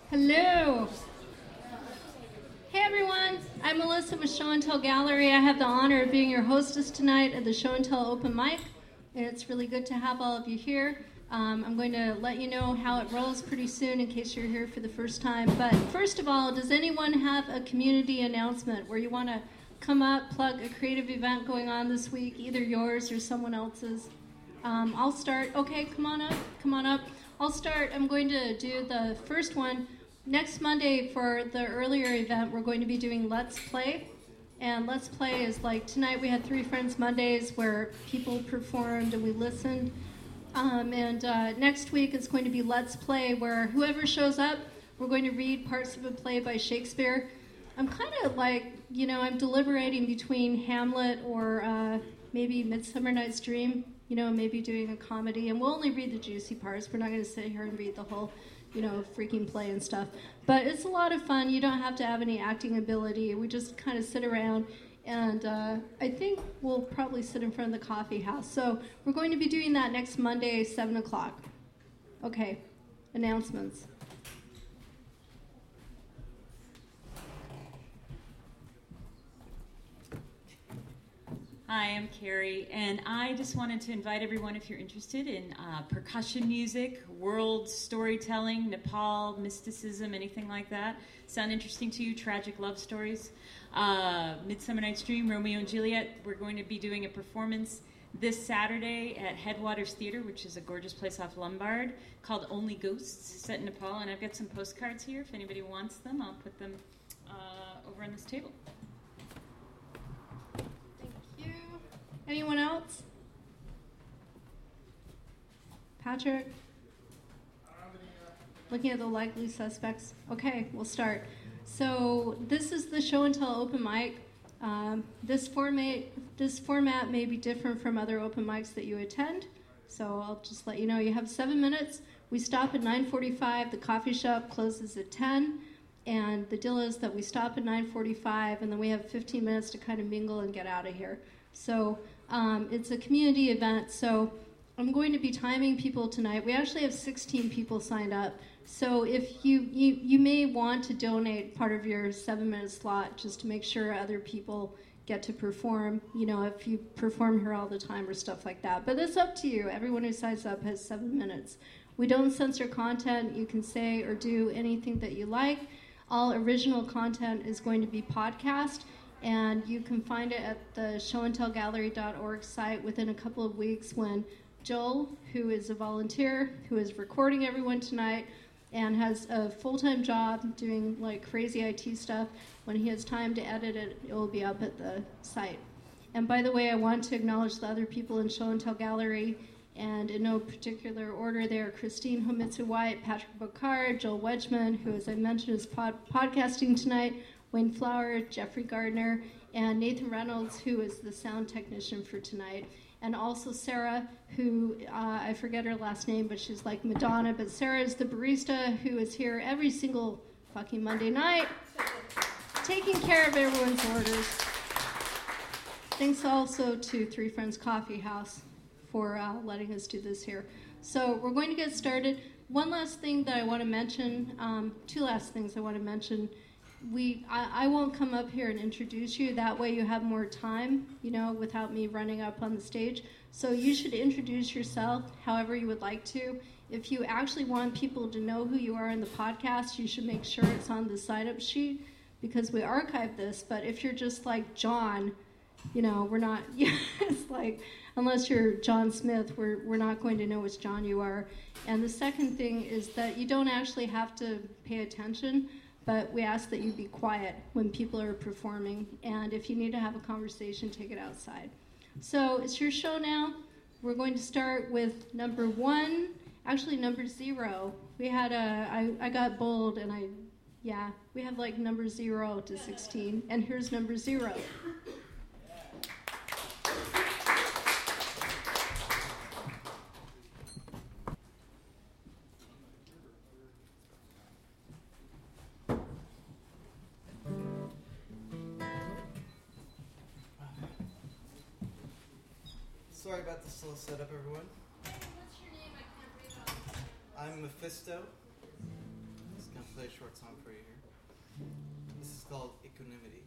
Hello. Hey everyone, I'm Melissa with Show and Tell Gallery. I have the honor of being your hostess tonight at the Show and Tell Open Mic, and it's really good to have all of you here. I'm going to let you know how it rolls pretty soon in case you're here for the first time. But first of all, does anyone have a community announcement where you want to come up, plug a creative event going on this week, either yours or someone else's? I'll start. Okay, come on up. I'll start. I'm going to do the first one. Next Monday for the earlier event, we're going to be doing Let's Play. And Let's Play is like tonight we had Three Friends Mondays where people performed and we listened. Next week it's going to be Let's Play where whoever shows up, we're going to read parts of a play by Shakespeare. I'm kind of like, I'm deliberating between Hamlet or maybe Midsummer Night's Dream, maybe doing a comedy. And we'll only read the juicy parts. We're not going to sit here and read the whole freaking play and stuff. But it's a lot of fun. You don't have to have any acting ability. We just kind of sit around, and I think we'll probably sit in front of the coffee house. So we're going to be doing that next Monday, 7 o'clock. Okay, announcements. Hi, I'm Carrie, and I just wanted to invite everyone, if you're interested in percussion music, world storytelling, Nepal, mysticism, anything like that. Sound interesting to you? Tragic love stories. Midsummer Night's Dream, Romeo and Juliet. We're going to be doing a performance this Saturday at Headwaters Theater, which is a gorgeous place off Lombard, called Only Ghosts, set in Nepal. And I've got some postcards here. If anybody wants them, I'll put them over on this table. Anyone else? Patrick? Looking at the likely suspects. Okay, we'll start. So this is the Show and Tell Open Mic. This format may be different from other open mics that you attend. So I'll just let you know. You have 7 minutes. We stop at 9:45. The coffee shop closes at 10. And the deal is that we stop at 9:45, and then we have 15 minutes to kind of mingle and get out of here. So it's a community event, so I'm going to be timing people tonight. We actually have 16 people signed up. So if you may want to donate part of your 7-minute slot just to make sure other people get to perform, if you perform here all the time or stuff like that. But it's up to you. Everyone who signs up has 7 minutes. We don't censor content. You can say or do anything that you like. All original content is going to be podcast. And you can find it at the showandtellgallery.org site within a couple of weeks when Joel, who is a volunteer, who is recording everyone tonight and has a full-time job doing like crazy IT stuff, when he has time to edit it, it will be up at the site. And by the way, I want to acknowledge the other people in Show and Tell Gallery, and in no particular order, they are Christine Homitsu-White, Patrick Bocard, Joel Wedgman, who, as I mentioned, is podcasting tonight, Wayne Flower, Jeffrey Gardner, and Nathan Reynolds, who is the sound technician for tonight. And also Sarah, who, I forget her last name, but she's like Madonna. But Sarah is the barista who is here every single fucking Monday night, taking care of everyone's orders. Thanks also to Three Friends Coffee House for letting us do this here. So we're going to get started. One last thing that I want to mention, two last things I want to mention. I won't come up here and introduce you. That way you have more time, without me running up on the stage. So you should introduce yourself however you would like to. If you actually want people to know who you are in the podcast, you should make sure it's on the sign-up sheet because we archive this. But if you're just like John, we're not, it's like, unless you're John Smith, we're not going to know which John you are. And the second thing is that you don't actually have to pay attention, but we ask that you be quiet when people are performing. And if you need to have a conversation, take it outside. So it's your show now. We're going to start with number 1, actually number 0. We had I got bold and we have like number 0 to 16. And here's number 0. Sorry about the slow setup, everyone. What's your name? I can't read off. I'm Mephisto. Just gonna play a short short song for you here. This is called Equanimity.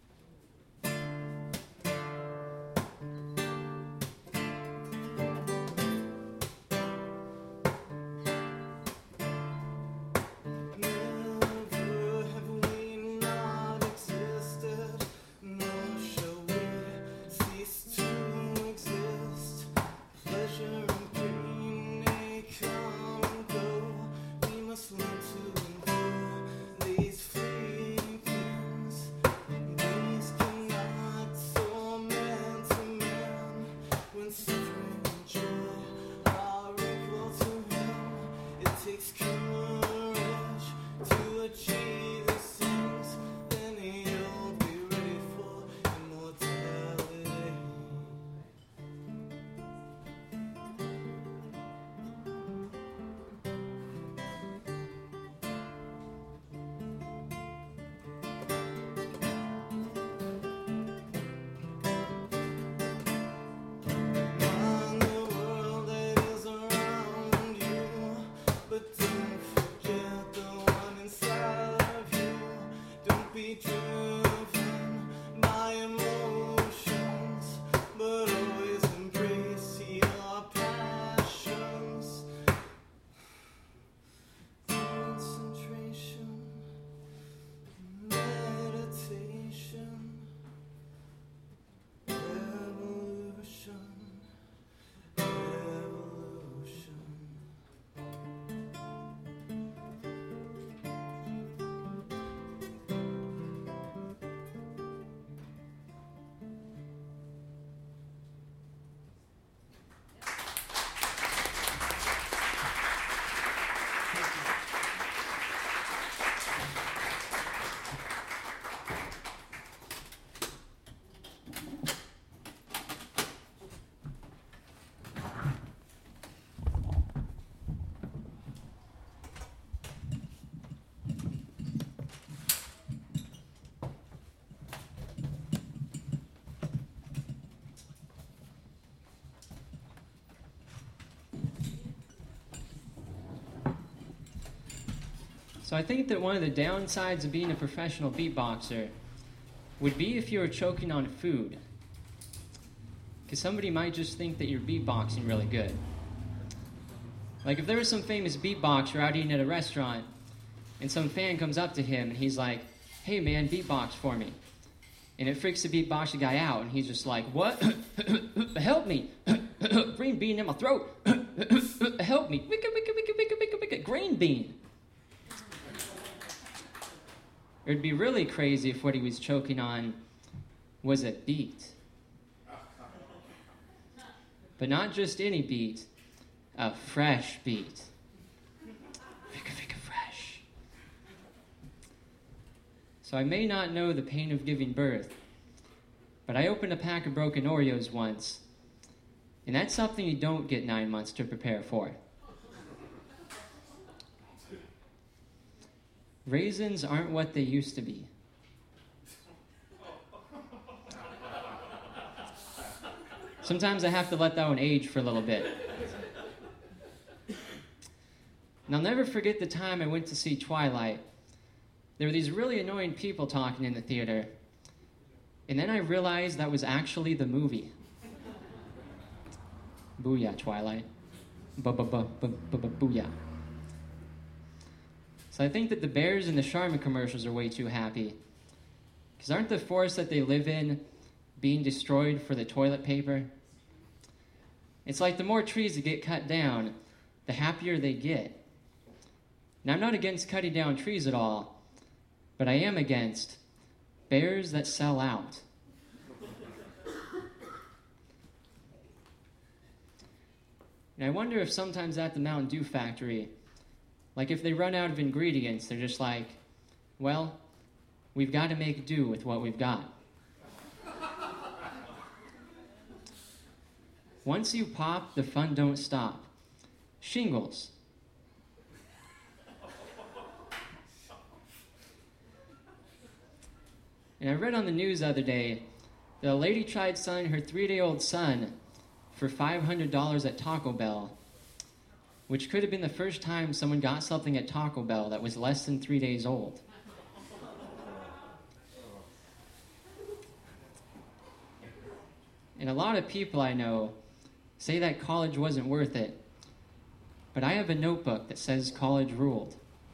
So I think that one of the downsides of being a professional beatboxer would be if you were choking on food. Because somebody might just think that you're beatboxing really good. Like if there was some famous beatboxer out eating at a restaurant and some fan comes up to him and he's like, "Hey man, beatbox for me." And it freaks the beatboxer guy out and he's just like, "What? Help me. Green bean in my throat. Help me. Wicka, wicka, wicka, wicka, wicka, wicka. Green bean." It would be really crazy if what he was choking on was a beat. But not just any beat, a fresh beat. Vika, vika, fresh. So I may not know the pain of giving birth, but I opened a pack of broken Oreos once, and that's something you don't get 9 months to prepare for. Raisins aren't what they used to be. Sometimes I have to let that one age for a little bit. And I'll never forget the time I went to see Twilight. There were these really annoying people talking in the theater. And then I realized that was actually the movie. Booyah, Twilight. Booyah. So I think that the bears in the Charmin commercials are way too happy. Because aren't the forests that they live in being destroyed for the toilet paper? It's like the more trees that get cut down, the happier they get. Now, I'm not against cutting down trees at all, but I am against bears that sell out. And I wonder if sometimes at the Mountain Dew factory, like if they run out of ingredients, they're just like, well, we've got to make do with what we've got. Once you pop, the fun don't stop. Shingles. And I read on the news the other day that a lady tried selling her 3-day-old son for $500 at Taco Bell. which could have been the first time someone got something at Taco Bell that was less than 3 days old. And a lot of people I know say that college wasn't worth it, but I have a notebook that says college ruled.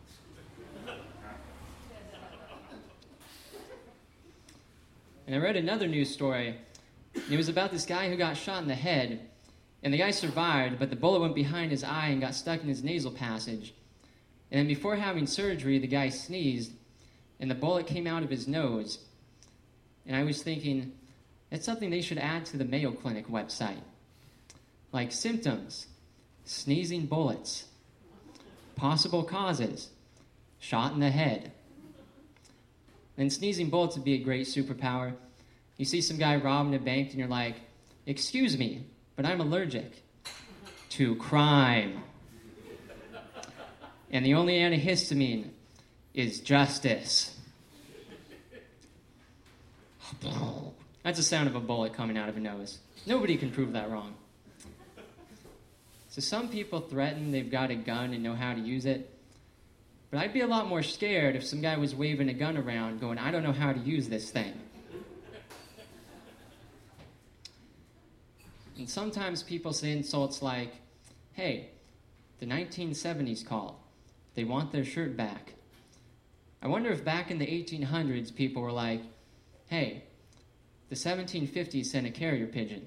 And I read another news story. It was about this guy who got shot in the head, and the guy survived, but the bullet went behind his eye and got stuck in his nasal passage. And then before having surgery, the guy sneezed, and the bullet came out of his nose. And I was thinking, that's something they should add to the Mayo Clinic website. Like symptoms, sneezing bullets, possible causes, shot in the head. And sneezing bullets would be a great superpower. You see some guy robbing a bank and you're like, excuse me, but I'm allergic to crime. And the only antihistamine is justice. That's the sound of a bullet coming out of a nose. Nobody can prove that wrong. So some people threaten they've got a gun and know how to use it. But I'd be a lot more scared if some guy was waving a gun around going, I don't know how to use this thing. And sometimes people say insults like, hey, the 1970s called. They want their shirt back. I wonder if back in the 1800s people were like, hey, the 1750s sent a carrier pigeon.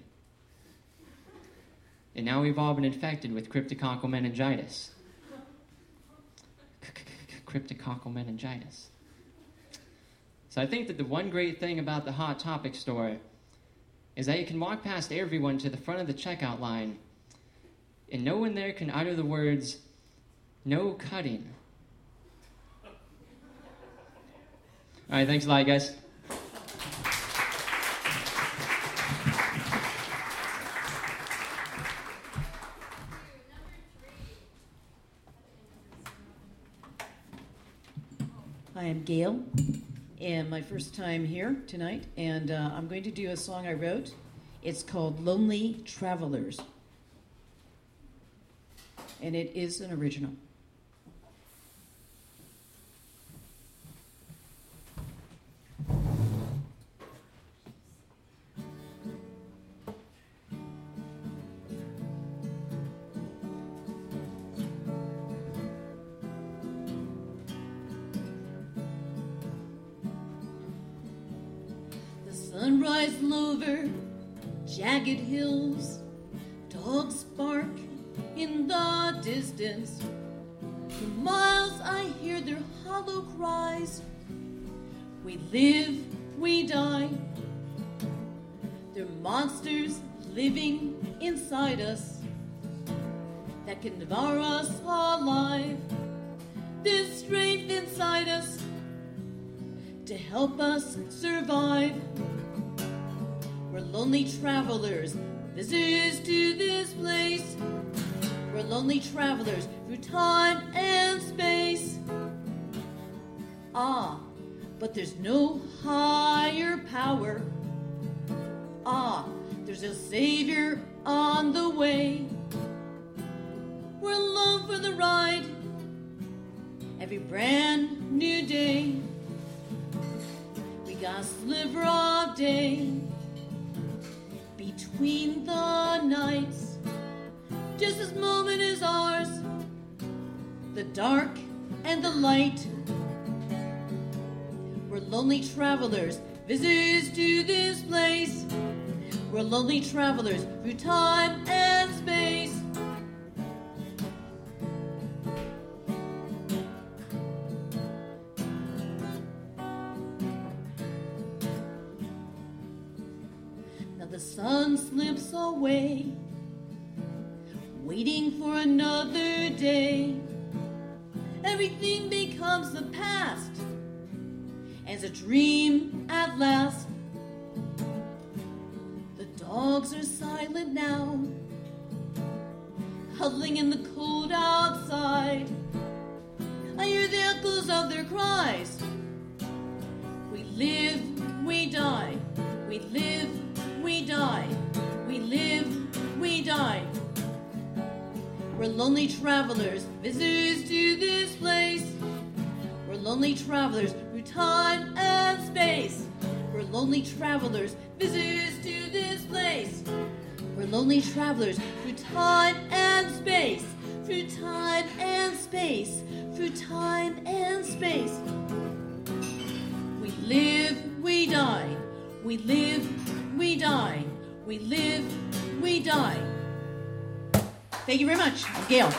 And now we've all been infected with cryptococcal meningitis. Cryptococcal meningitis. So I think that the one great thing about the Hot Topic store is that you can walk past everyone to the front of the checkout line, and no one there can utter the words, no cutting. All right, thanks a lot, guys. Hi, I'm Gail, and my first time here tonight, and I'm going to do a song I wrote. It's called Lonely Travelers, and it is an original. Sunrise over jagged hills, dogs bark in the distance. For miles I hear their hollow cries. We live, we die. They're monsters living inside us that can devour us alive. There's strength inside us to help us survive. We're lonely travelers, visitors to this place. We're lonely travelers through time and space. Ah, but there's no higher power. Ah, there's a savior on the way. We're along for the ride, every brand new day. We got a sliver of day between the nights. Just this moment is ours, the dark and the light. We're lonely travelers, visitors to this place. We're lonely travelers through time and space. Now the sun slips away, waiting for another day. Everything becomes the past, as a dream at last. The dogs are silent now, huddling in the cold outside. I hear the echoes of their cries. We live, we die. We live, we die. We live, we die. We're We're lonely travelers, visitors to this place. We're lonely travelers through time and space. We're lonely travelers, visitors to this place. We're lonely travelers through time and space. Through time and space. Through time and space. We live, we die. We live, we die. We live, we die. Thank you very much. I'm Gail.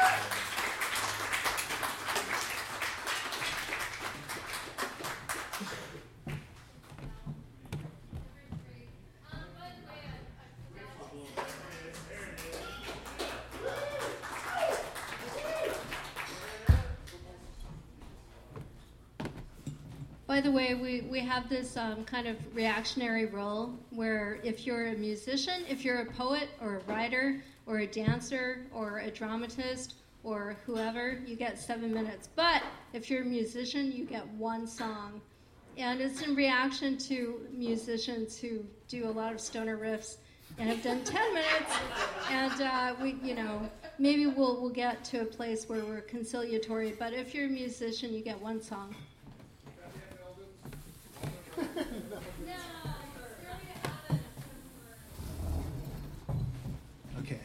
By the way, we have this kind of reactionary role where if you're a musician, if you're a poet or a writer or a dancer or a dramatist or whoever, you get 7 minutes. But if you're a musician, you get one song. And it's in reaction to musicians who do a lot of stoner riffs and have done 10 minutes. And maybe we'll get to a place where we're conciliatory. But if you're a musician, you get one song. Okay.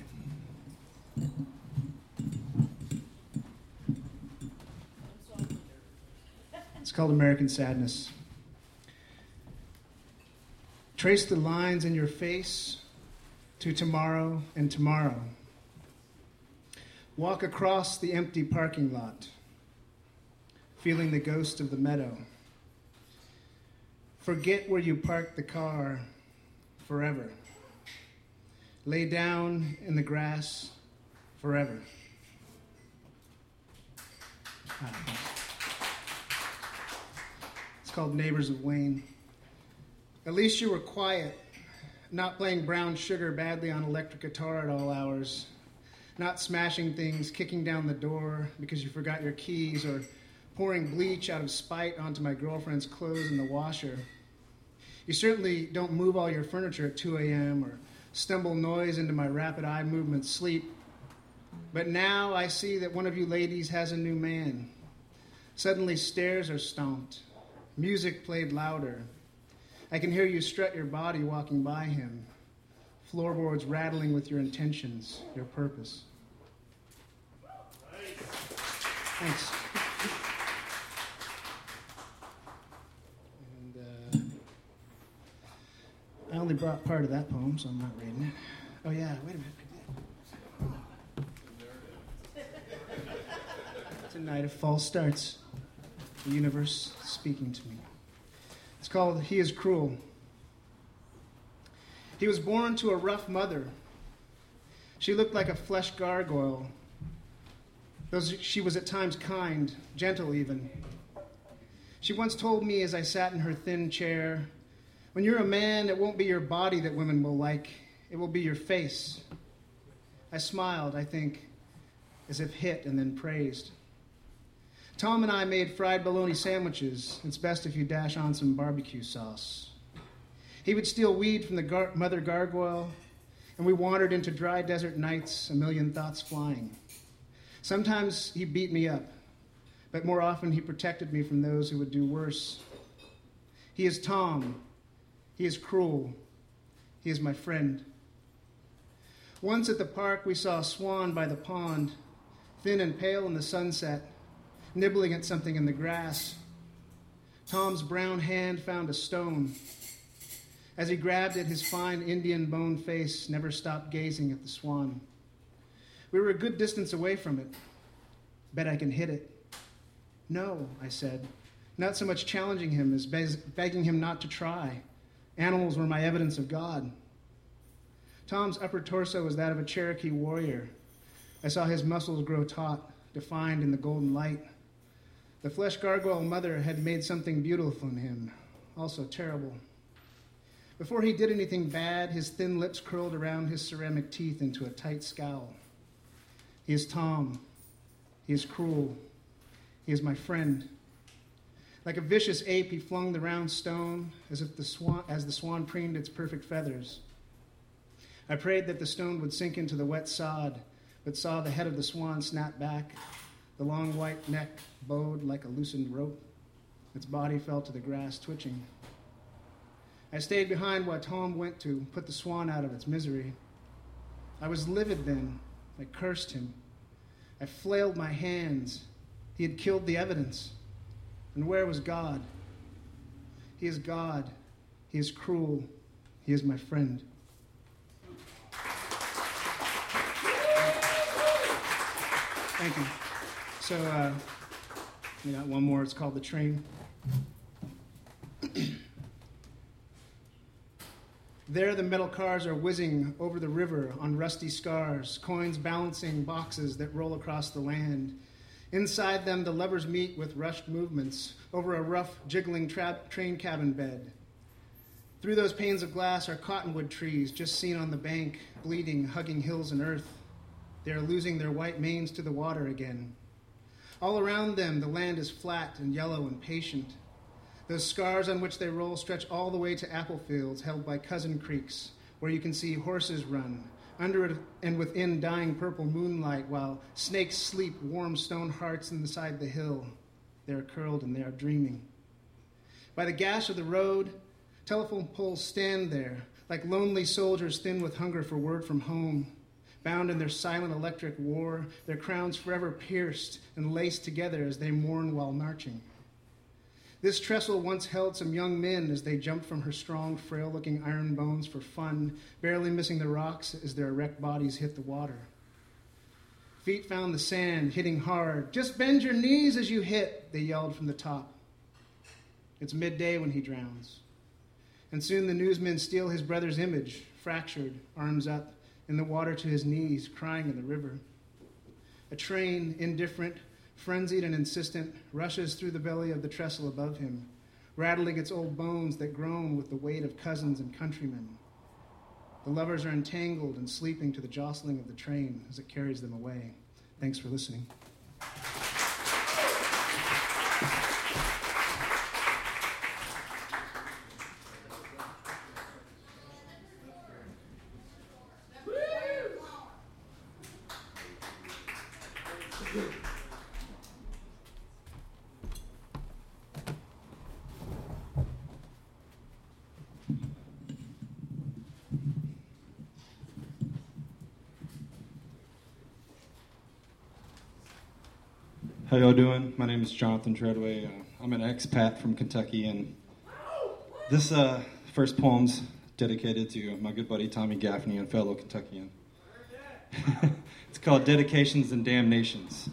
It's called American Sadness. Trace the lines in your face to tomorrow and tomorrow. Walk across the empty parking lot, feeling the ghost of the meadow. Forget where you parked the car forever. Lay down in the grass forever. It's called Neighbors of Wayne. At least you were quiet, not playing brown sugar badly on electric guitar at all hours, not smashing things, kicking down the door because you forgot your keys, or pouring bleach out of spite onto my girlfriend's clothes in the washer. You certainly don't move all your furniture at 2 a.m. or stumble noise into my rapid eye movement sleep. But now I see that one of you ladies has a new man. Suddenly stairs are stomped. Music played louder. I can hear you strut your body walking by him. Floorboards rattling with your intentions, your purpose. Thanks. I only brought part of that poem, so I'm not reading it. Oh, yeah, wait a minute. It's a night of false starts. The universe speaking to me. It's called He is Cruel. He was born to a rough mother. She looked like a flesh gargoyle, though she was at times kind, gentle even. She once told me as I sat in her thin chair, "When you're a man, it won't be your body that women will like. It will be your face." I smiled, I think, as if hit and then praised. Tom and I made fried bologna sandwiches. It's best if you dash on some barbecue sauce. He would steal weed from the mother gargoyle, and we wandered into dry desert nights, a million thoughts flying. Sometimes he beat me up, but more often he protected me from those who would do worse. He is Tom. He is cruel. He is my friend. Once at the park, we saw a swan by the pond, thin and pale in the sunset, nibbling at something in the grass. Tom's brown hand found a stone. As he grabbed it, his fine Indian bone face never stopped gazing at the swan. We were a good distance away from it. Bet I can hit it. No, I said, not so much challenging him as begging him not to try. Animals were my evidence of God. Tom's upper torso was that of a Cherokee warrior. I saw his muscles grow taut, defined in the golden light. The flesh gargoyle mother had made something beautiful in him, also terrible. Before he did anything bad, his thin lips curled around his ceramic teeth into a tight scowl. He is Tom. He is cruel. He is my friend. Like a vicious ape, he flung the round stone as the swan preened its perfect feathers. I prayed that the stone would sink into the wet sod, but saw the head of the swan snap back. The long white neck bowed like a loosened rope. Its body fell to the grass, twitching. I stayed behind while Tom went to put the swan out of its misery. I was livid then. I cursed him. I flailed my hands. He had killed the evidence. And where was God? He is God. He is cruel. He is my friend. Thank you. So, we got one more. It's called The Train. There the metal cars are whizzing over the river on rusty scars, coins balancing boxes that roll across the land. Inside them, the lovers meet with rushed movements over a rough, jiggling train cabin bed. Through those panes of glass are cottonwood trees, just seen on the bank, bleeding, hugging hills and earth. They are losing their white manes to the water again. All around them, the land is flat and yellow and patient. Those scars on which they roll stretch all the way to apple fields held by cousin creeks, where you can see horses run, under it and within dying purple moonlight, while snakes sleep warm stone hearts inside the hill. They are curled and they are dreaming. By the gash of the road, telephone poles stand there, like lonely soldiers thin with hunger for word from home, bound in their silent electric war, their crowns forever pierced and laced together as they mourn while marching. This trestle once held some young men as they jumped from her strong, frail-looking iron bones for fun, barely missing the rocks as their erect bodies hit the water. Feet found the sand, hitting hard. "Just bend your knees as you hit," they yelled from the top. It's midday when he drowns. And soon the newsmen steal his brother's image, fractured, arms up, in the water to his knees, crying in the river. A train, indifferent, frenzied and insistent, rushes through the belly of the trestle above him, rattling its old bones that groan with the weight of cousins and countrymen. The lovers are entangled and sleeping to the jostling of the train as it carries them away. Thanks for listening. How y'all doing? My name is Jonathan Treadway. I'm an expat from Kentucky, and this first poem's dedicated to my good buddy Tommy Gaffney and fellow Kentuckian. It's called Dedications and Damnations.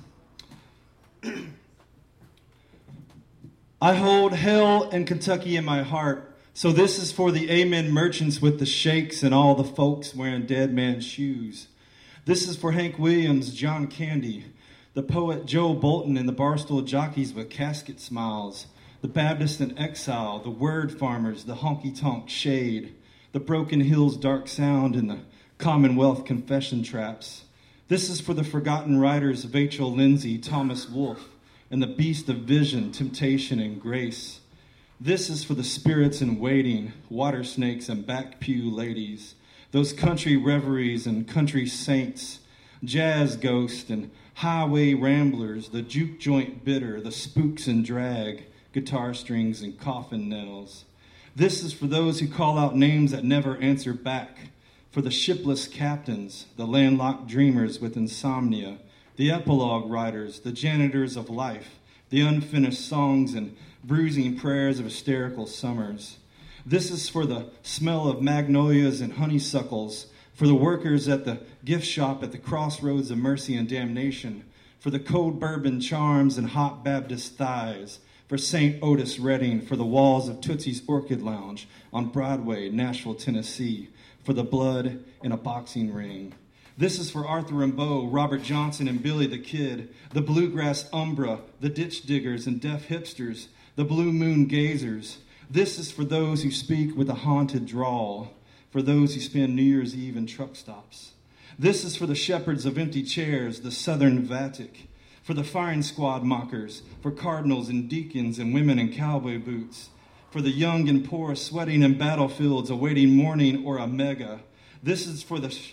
I hold hell and Kentucky in my heart, so this is for the amen merchants with the shakes and all the folks wearing dead man's shoes. This is for Hank Williams, John Candy, the poet Joe Bolton, and the barstool jockeys with casket smiles, the Baptist in exile, the word farmers, the honky-tonk shade, the Broken Hills dark sound, and the Commonwealth confession traps. This is for the forgotten writers Vachel Lindsay, Thomas Wolfe, and the beast of vision, temptation, and grace. This is for the spirits in waiting, water snakes and back pew ladies, those country reveries and country saints, jazz ghosts and highway ramblers, the juke joint bitter, the spooks and drag, guitar strings and coffin nails. This is for those who call out names that never answer back, for the shipless captains, the landlocked dreamers with insomnia, the epilogue writers, the janitors of life, the unfinished songs and bruising prayers of hysterical summers. This is for the smell of magnolias and honeysuckles, for the workers at the gift shop at the crossroads of mercy and damnation, for the cold bourbon charms and hot Baptist thighs, for St. Otis Redding, for the walls of Tootsie's Orchid Lounge on Broadway, Nashville, Tennessee, for the blood in a boxing ring. This is for Arthur Rimbaud, Robert Johnson, and Billy the Kid, the bluegrass umbra, the ditch diggers and deaf hipsters, the blue moon gazers. This is for those who speak with a haunted drawl, for those who spend New Year's Eve in truck stops. This is for the shepherds of empty chairs, the Southern Vatic, for the firing squad mockers, for cardinals and deacons and women in cowboy boots, for the young and poor sweating in battlefields awaiting morning or a mega. This is for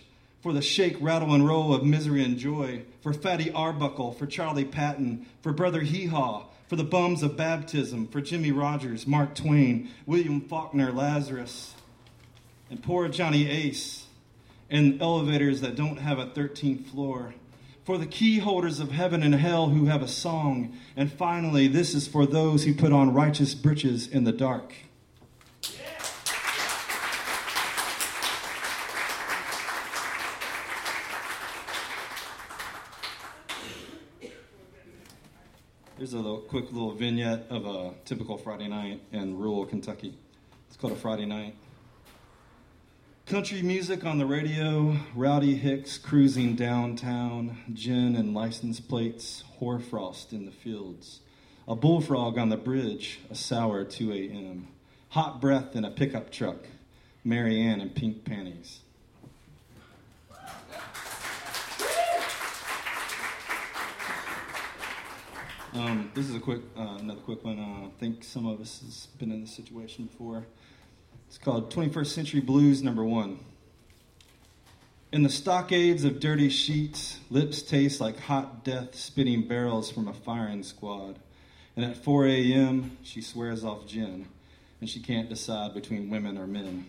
for the shake, rattle, and roll of misery and joy, for Fatty Arbuckle, for Charlie Patton, for Brother Hee Haw, for the bums of baptism, for Jimmy Rogers, Mark Twain, William Faulkner, Lazarus, and poor Johnny Ace, and elevators that don't have a 13th floor, for the key holders of heaven and hell who have a song, and finally, this is for those who put on righteous breeches in the dark. Here's a quick little vignette of a typical Friday night in rural Kentucky. It's called a Friday night. Country music on the radio, Rowdy Hicks cruising downtown, gin and license plates, hoarfrost in the fields, a bullfrog on the bridge, a sour 2 a.m., hot breath in a pickup truck, Mary Ann in pink panties. This is another quick one. I think some of us has been in this situation before. It's called 21st Century Blues No. 1. In the stockades of dirty sheets, lips taste like hot death spitting barrels from a firing squad. And at 4 a.m., she swears off gin, and she can't decide between women or men.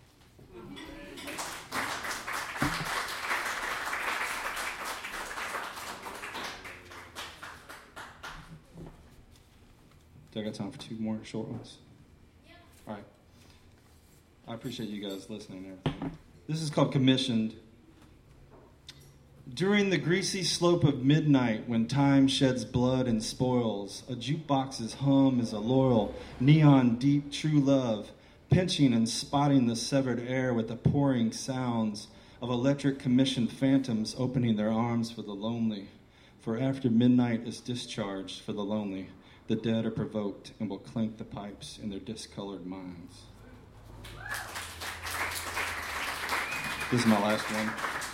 Do I got time for 2 more short ones? Yeah. All right. I appreciate you guys listening and everything. This is called Commissioned. During the greasy slope of midnight, when time sheds blood and spoils, a jukebox's hum is a loyal, neon deep true love, pinching and spotting the severed air with the pouring sounds of electric commissioned phantoms opening their arms for the lonely. For after midnight is discharged for the lonely, the dead are provoked and will clink the pipes in their discolored minds. This is my last one.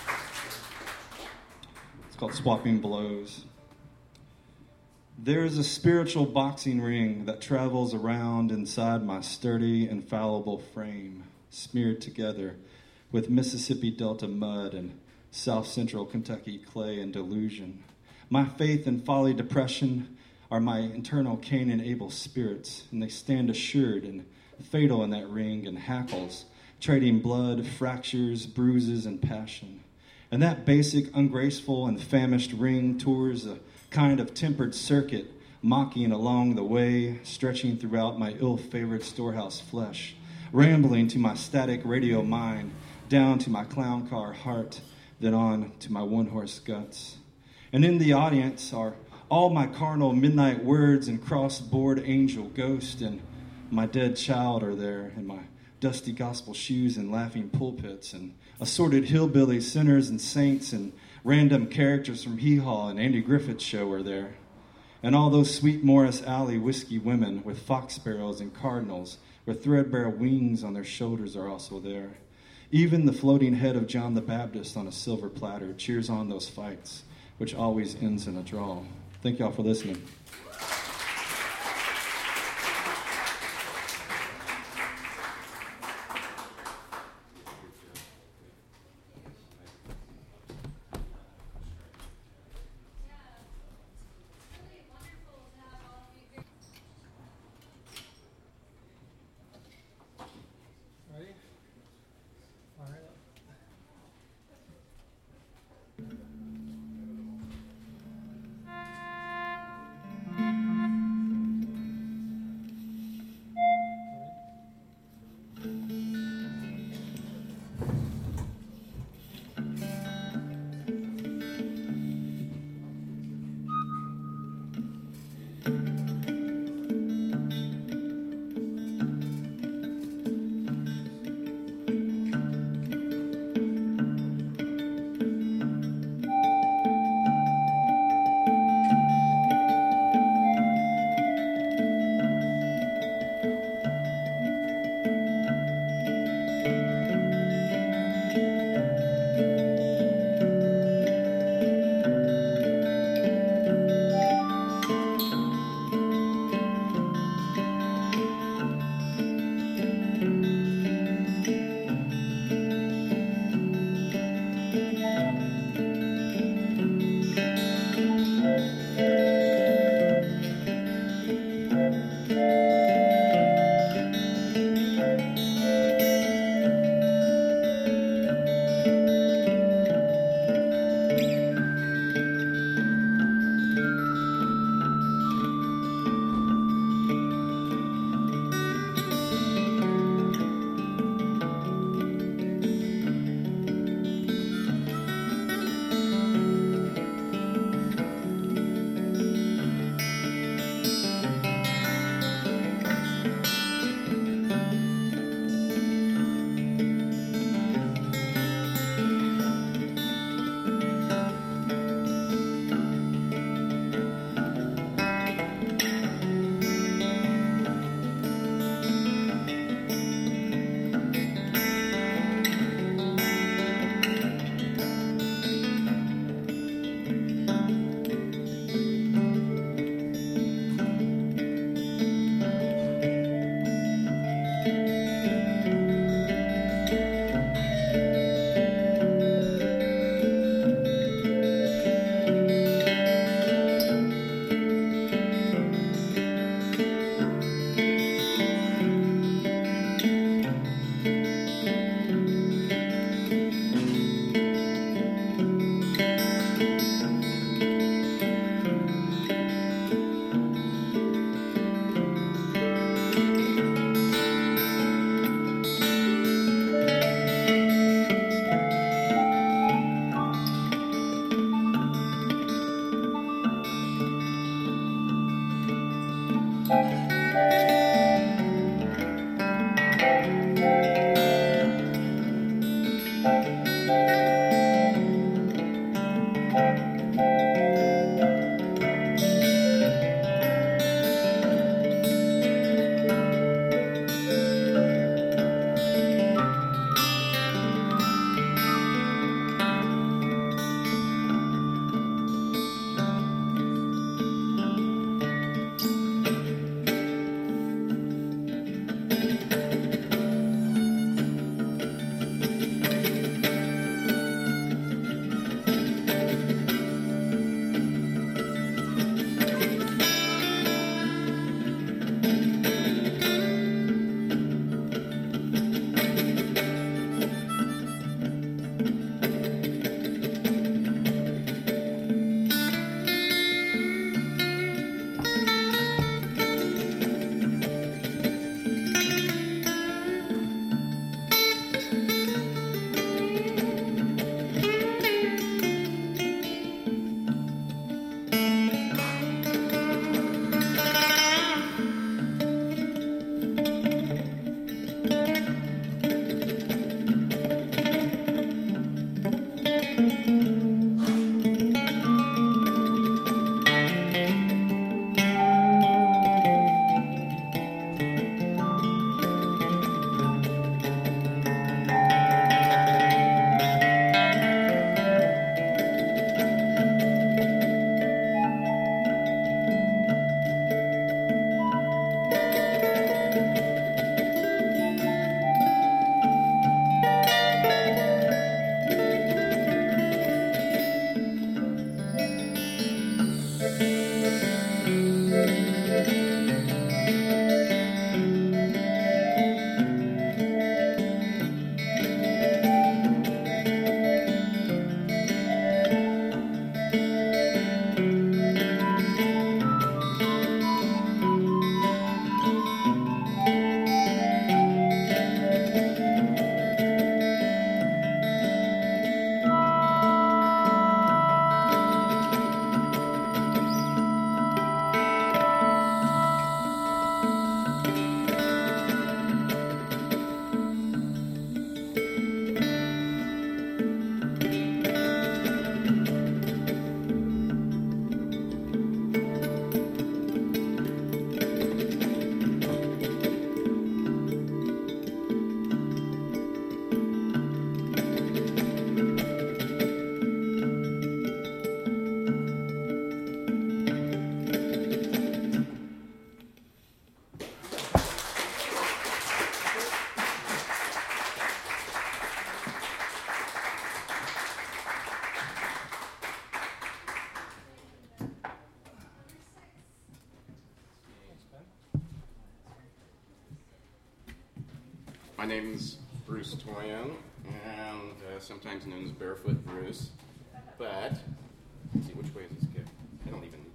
It's called Swapping Blows. There is a spiritual boxing ring that travels around inside my sturdy, infallible frame, smeared together with Mississippi Delta mud and South Central Kentucky clay and delusion. My faith and folly depression are my internal Cain and Abel spirits, and they stand assured and fatal in that ring and hackles, trading blood, fractures, bruises, and passion. And that basic, ungraceful, and famished ring tours a kind of tempered circuit, mocking along the way, stretching throughout my ill-favored storehouse flesh, rambling to my static radio mind, down to my clown car heart, then on to my one-horse guts. And in the audience are all my carnal midnight words and cross-board angel ghost, and my dead child are there, and my dusty gospel shoes and laughing pulpits, and assorted hillbilly sinners and saints, and random characters from Hee Haw and Andy Griffith's show are there. And all those sweet Morris Alley whiskey women with fox sparrows and cardinals with threadbare wings on their shoulders are also there. Even the floating head of John the Baptist on a silver platter cheers on those fights, which always ends in a draw. Thank y'all for listening. Ready? All right. My name's Bruce Toyan, and sometimes known as Barefoot Bruce. But, let's see, which way is this kid? I don't even.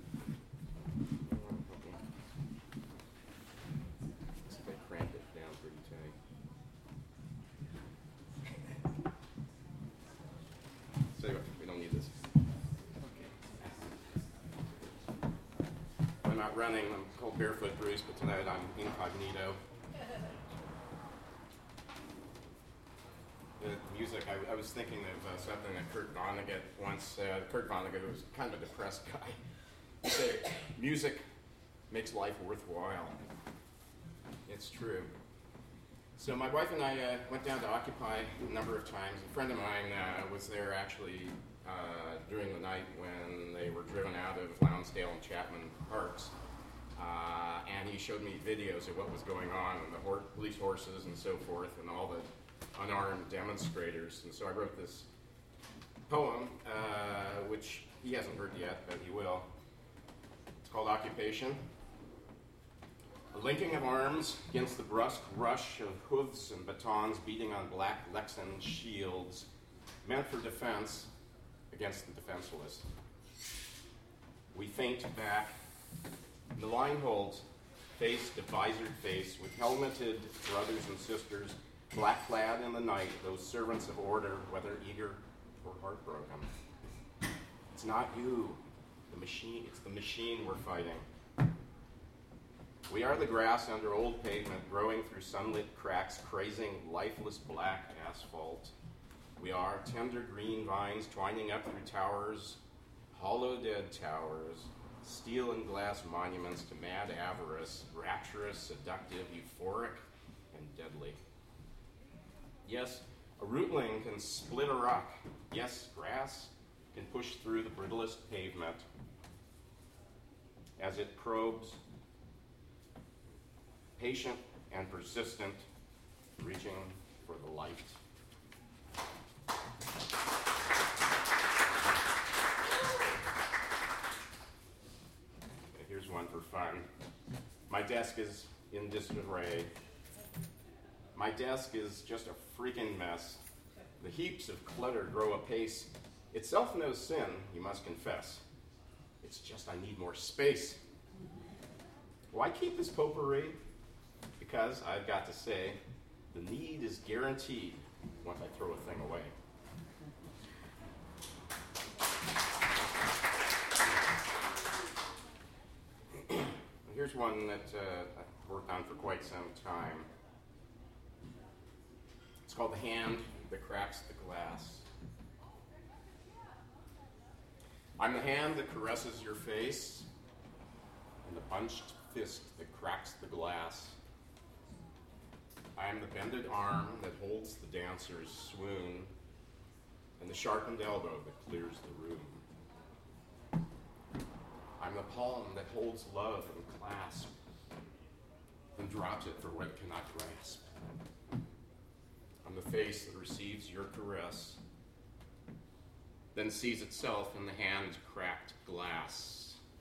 I cramped it down pretty tight. So we don't need this. I'm not running. I'm called Barefoot Bruce, but tonight I'm incognito. The music, I was thinking of something that Kurt Vonnegut once said. Kurt Vonnegut was kind of a depressed guy. He said, music makes life worthwhile. It's true. So my wife and I went down to Occupy a number of times. A friend of mine was there actually during the night when they were driven out of Lonsdale and Chapman Parks. And he showed me videos of what was going on, and the police horses and so forth, and all the unarmed demonstrators. And so I wrote this poem, which he hasn't heard yet, but he will. It's called Occupation. A linking of arms against the brusque rush of hooves and batons beating on black Lexan shields, meant for defense against the defenseless. We feint back. The line holds, face to visored face, with helmeted brothers and sisters, black-clad in the night, those servants of order, whether eager or heartbroken. It's not you, the machine. It's the machine we're fighting. We are the grass under old pavement, growing through sunlit cracks, crazing lifeless black asphalt. We are tender green vines twining up through towers, hollow dead towers, steel and glass monuments to mad avarice, rapturous, seductive, euphoric, and deadly. Yes, a rootling can split a rock. Yes, grass can push through the brittlest pavement as it probes, patient and persistent, reaching for the light. Okay, here's one for fun. My desk is in disarray. My desk is just a freaking mess. The heaps of clutter grow apace. Itself no sin, you must confess. It's just I need more space. Why keep this potpourri? Because I've got to say, the need is guaranteed once I throw a thing away. Here's one that I've worked on for quite some time. It's called The Hand That Cracks the Glass. I'm the hand that caresses your face, and the bunched fist that cracks the glass. I am the bended arm that holds the dancer's swoon, and the sharpened elbow that clears the room. I'm the palm that holds love and clasp, and drops it for what it cannot grasp. I'm the face that receives your caress, then sees itself in the hand's cracked glass.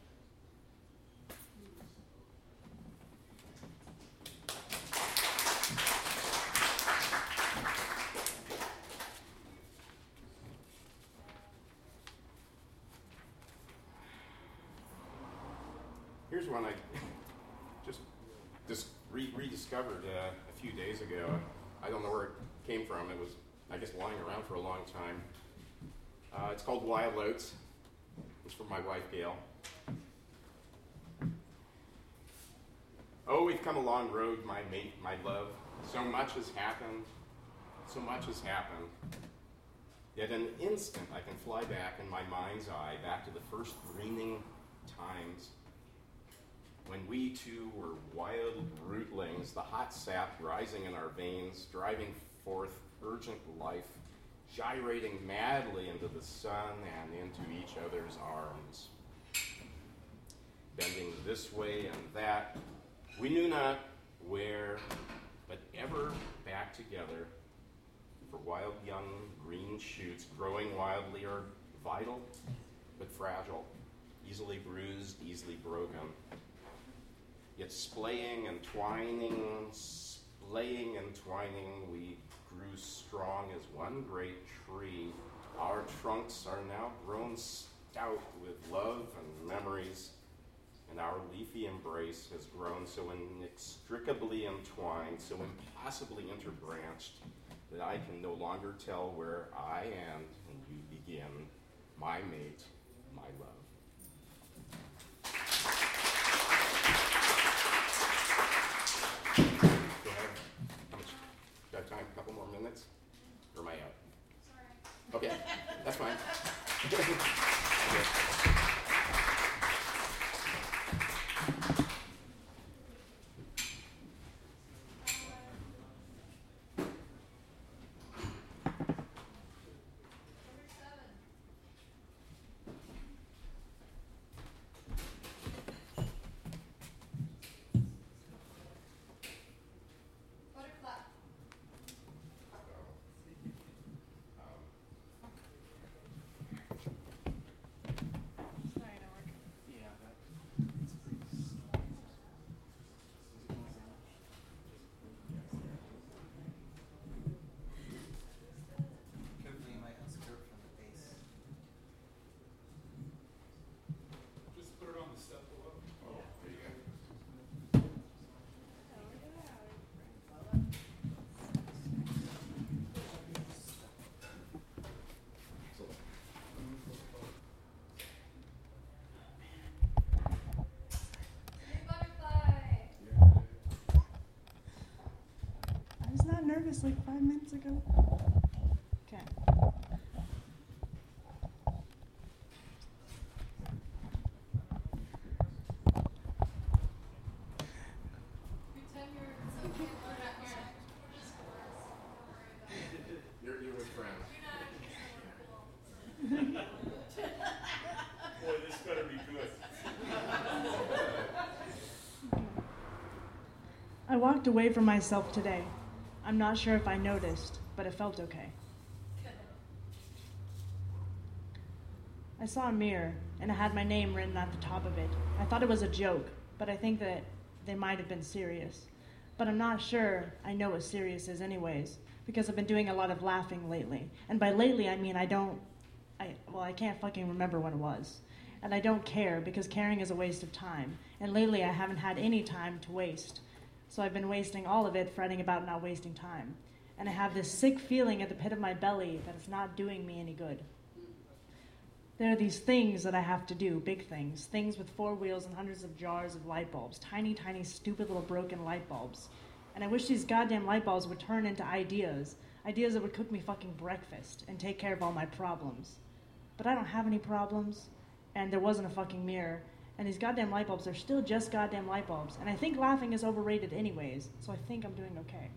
Here's one I just rediscovered a few days ago. I don't know where it came from. It was, I guess, lying around for a long time. It's called Wild Oats. It's from my wife, Gail. Oh, we've come a long road, my mate, my love. So much has happened. So much has happened. Yet in an instant, I can fly back in my mind's eye, back to the first greening times when we two were wild rootlings, the hot sap rising in our veins, driving forth urgent life, gyrating madly into the sun and into each other's arms. Bending this way and that, we knew not where, but ever back together, for wild young green shoots growing wildly are vital, but fragile, easily bruised, easily broken. Yet splaying and twining, we grew strong as one great tree. Our trunks are now grown stout with love and memories, and our leafy embrace has grown so inextricably entwined, so impossibly interbranched, that I can no longer tell where I end and you begin, my mate, my love. Got time? A couple more minutes? Or am I out? Sorry. Okay, that's fine. this like 5 minutes ago. Okay. You're with friends. Boy, this better be good. I walked away from myself today. I'm not sure if I noticed, but it felt okay. I saw a mirror, and it had my name written at the top of it. I thought it was a joke, but I think that they might have been serious. But I'm not sure I know what serious is anyways, because I've been doing a lot of laughing lately. And by lately, I mean I can't fucking remember when it was. And I don't care, because caring is a waste of time. And lately, I haven't had any time to waste. So I've been wasting all of it fretting about not wasting time. And I have this sick feeling at the pit of my belly that it's not doing me any good. There are these things that I have to do, big things. Things with 4 wheels and hundreds of jars of light bulbs. Tiny, tiny, stupid little broken light bulbs. And I wish these goddamn light bulbs would turn into ideas. Ideas that would cook me fucking breakfast and take care of all my problems. But I don't have any problems. And there wasn't a fucking mirror. And these goddamn light bulbs are still just goddamn light bulbs. And I think laughing is overrated anyways. So I think I'm doing okay.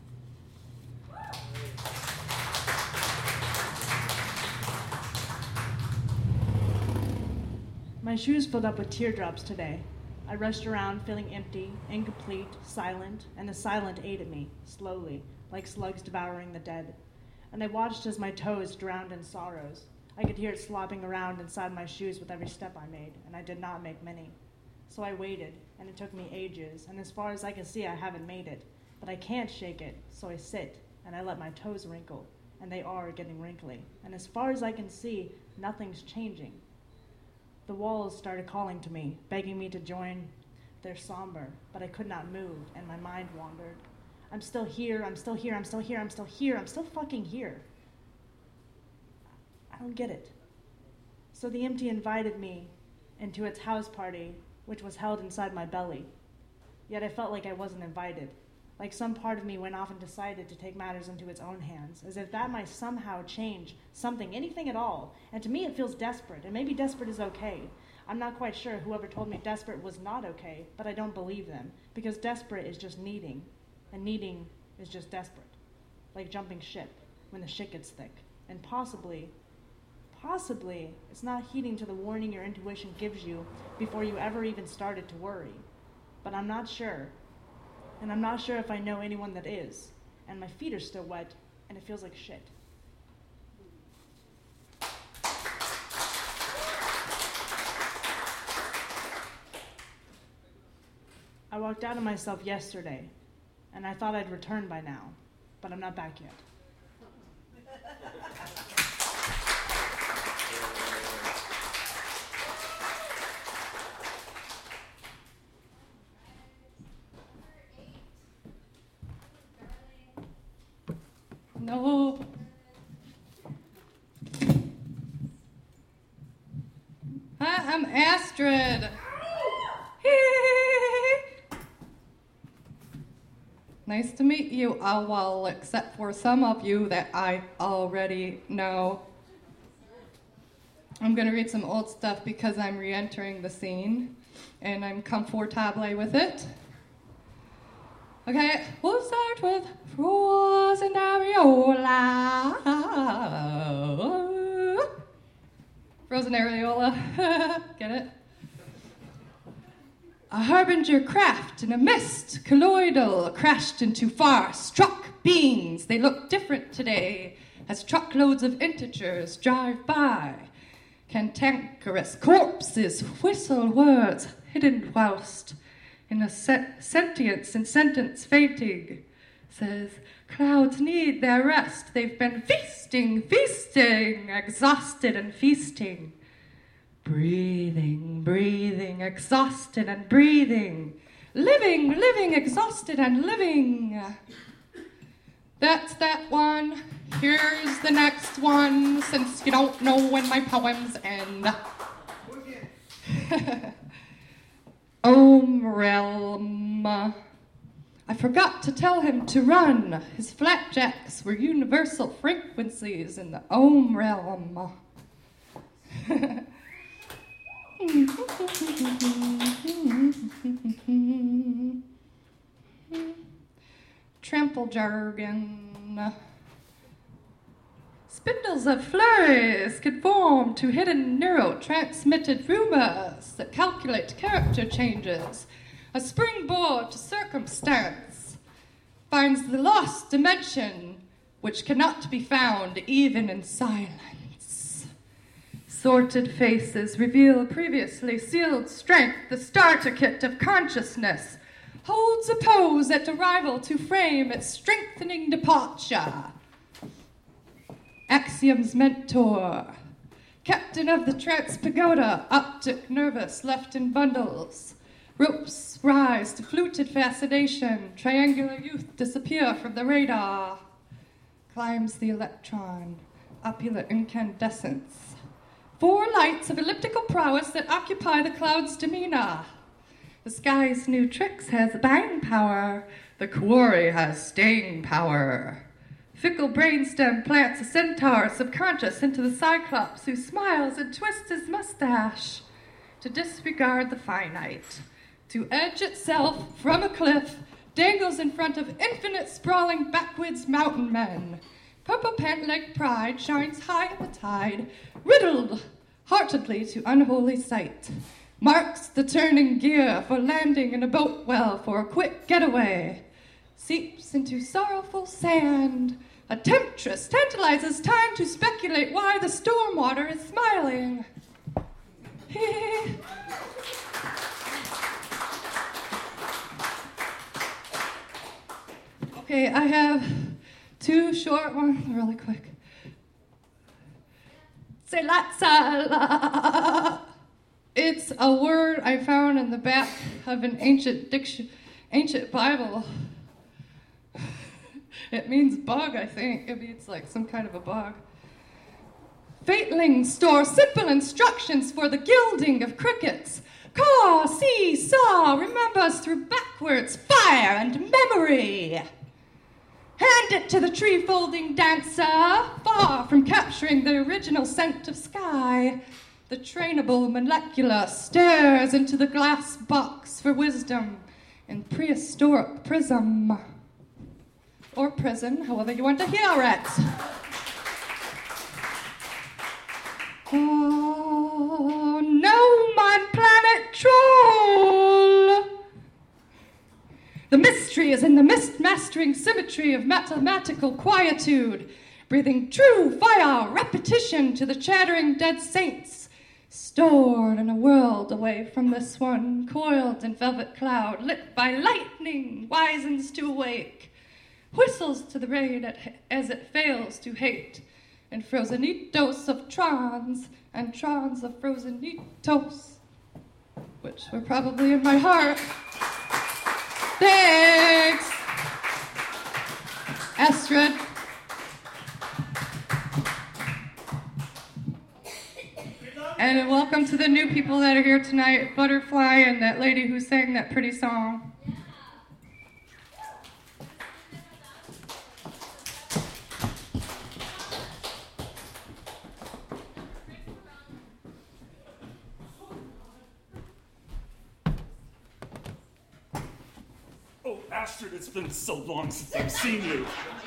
My shoes filled up with teardrops today. I rushed around feeling empty, incomplete, silent, and the silent ate at me, slowly, like slugs devouring the dead. And I watched as my toes drowned in sorrows. I could hear it slopping around inside my shoes with every step I made, and I did not make many. So I waited, and it took me ages, and as far as I can see, I haven't made it. But I can't shake it, so I sit, and I let my toes wrinkle, and they are getting wrinkly. And as far as I can see, nothing's changing. The walls started calling to me, begging me to join their somber, but I could not move, and my mind wandered. I'm still here, I'm still here, I'm still here, I'm still here, I'm still fucking here. I don't get it. So the empty invited me into its house party, which was held inside my belly. Yet I felt like I wasn't invited, like some part of me went off and decided to take matters into its own hands, as if that might somehow change something, anything at all. And to me it feels desperate, and maybe desperate is okay. I'm not quite sure whoever told me desperate was not okay, but I don't believe them, because desperate is just needing, and needing is just desperate, like jumping ship when the shit gets thick. And possibly, it's not heeding to the warning your intuition gives you before you ever even started to worry. But I'm not sure. And I'm not sure if I know anyone that is. And my feet are still wet, and it feels like shit. I walked out of myself yesterday, and I thought I'd return by now, but I'm not back yet. No. Hi, I'm Astrid. Nice to meet you, well, except for some of you that I already know. I'm going to read some old stuff because I'm re-entering the scene, and I'm comfortable with it. Okay, we'll start with Frozen Areola. Frozen Areola. Get it? A harbinger craft in a mist, colloidal, crashed into far-struck beings. They look different today as truckloads of integers drive by. Cantankerous corpses whistle words hidden whilst in a sentience and sentence fainting. Says, clouds need their rest. They've been feasting, exhausted and feasting. Breathing, exhausted and breathing. Living, exhausted and living. That's that one. Here's the next one, since you don't know when my poems end. Om Realm. I forgot to tell him to run. His flapjacks were universal frequencies in the ohm realm. Trample jargon. Spindles of flurries conform to hidden neurotransmitted rumors that calculate character changes. A springboard to circumstance finds the lost dimension which cannot be found even in silence. Sorted faces reveal previously sealed strength, the starter kit of consciousness holds a pose at arrival to frame its strengthening departure. Axiom's mentor, captain of the trance pagoda, optic nervous, left in bundles. Ropes rise to fluted fascination, triangular youth disappear from the radar. Climbs the electron, opulent incandescence. 4 lights of elliptical prowess that occupy the cloud's demeanor. The sky's new tricks has buying power. The quarry has staying power. Fickle brainstem plants a centaur subconscious into the cyclops who smiles and twists his mustache to disregard the finite. To edge itself from a cliff, dangles in front of infinite sprawling backwoods mountain men. Purple pant-leg pride shines high in the tide, riddled heartedly to unholy sight. Marks the turning gear for landing in a boat well for a quick getaway. Seeps into sorrowful sand. A temptress tantalizes time to speculate why the storm water is smiling. Okay, I have 2 short ones, really quick. Selatsala. It's a word I found in the back of an ancient Bible. It means bug, I think. Maybe it's like some kind of a bug. Fatelings store simple instructions for the gilding of crickets. Caw, see, saw, remembers through backwards fire and memory. Hand it to the tree-folding dancer, far from capturing the original scent of sky. The trainable molecular stares into the glass box for wisdom in prehistoric prism. Or prison, however you want to hear it. Oh, no, my planet troll! The mystery is in the mastering symmetry of mathematical quietude, breathing true fire repetition to the chattering dead saints, stored in a world away from this one, coiled in velvet cloud, lit by lightning, wisens to awake, whistles to the rain as it fails to hate, and frozenitos of trons, and trons of frozenitos, which were probably in my heart. Thanks, Astrid. And welcome to the new people that are here tonight, Butterfly and that lady who sang that pretty song. Oh, Astrid, it's been so long since I've seen you.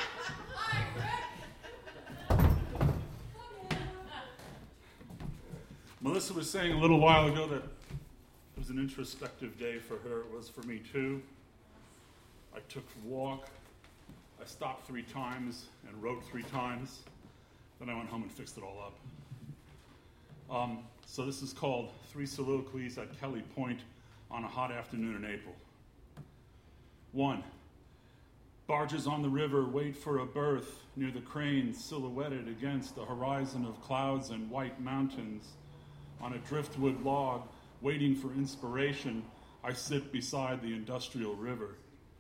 Melissa was saying a little while ago that it was an introspective day for her. It was for me, too. I took a walk. I stopped 3 times and wrote 3 times. Then I went home and fixed it all up. So this is called 3 Soliloquies at Kelly Point on a hot afternoon in April. 1. Barges on the river wait for a berth near the crane silhouetted against the horizon of clouds and white mountains. On a driftwood log, waiting for inspiration, I sit beside the industrial river.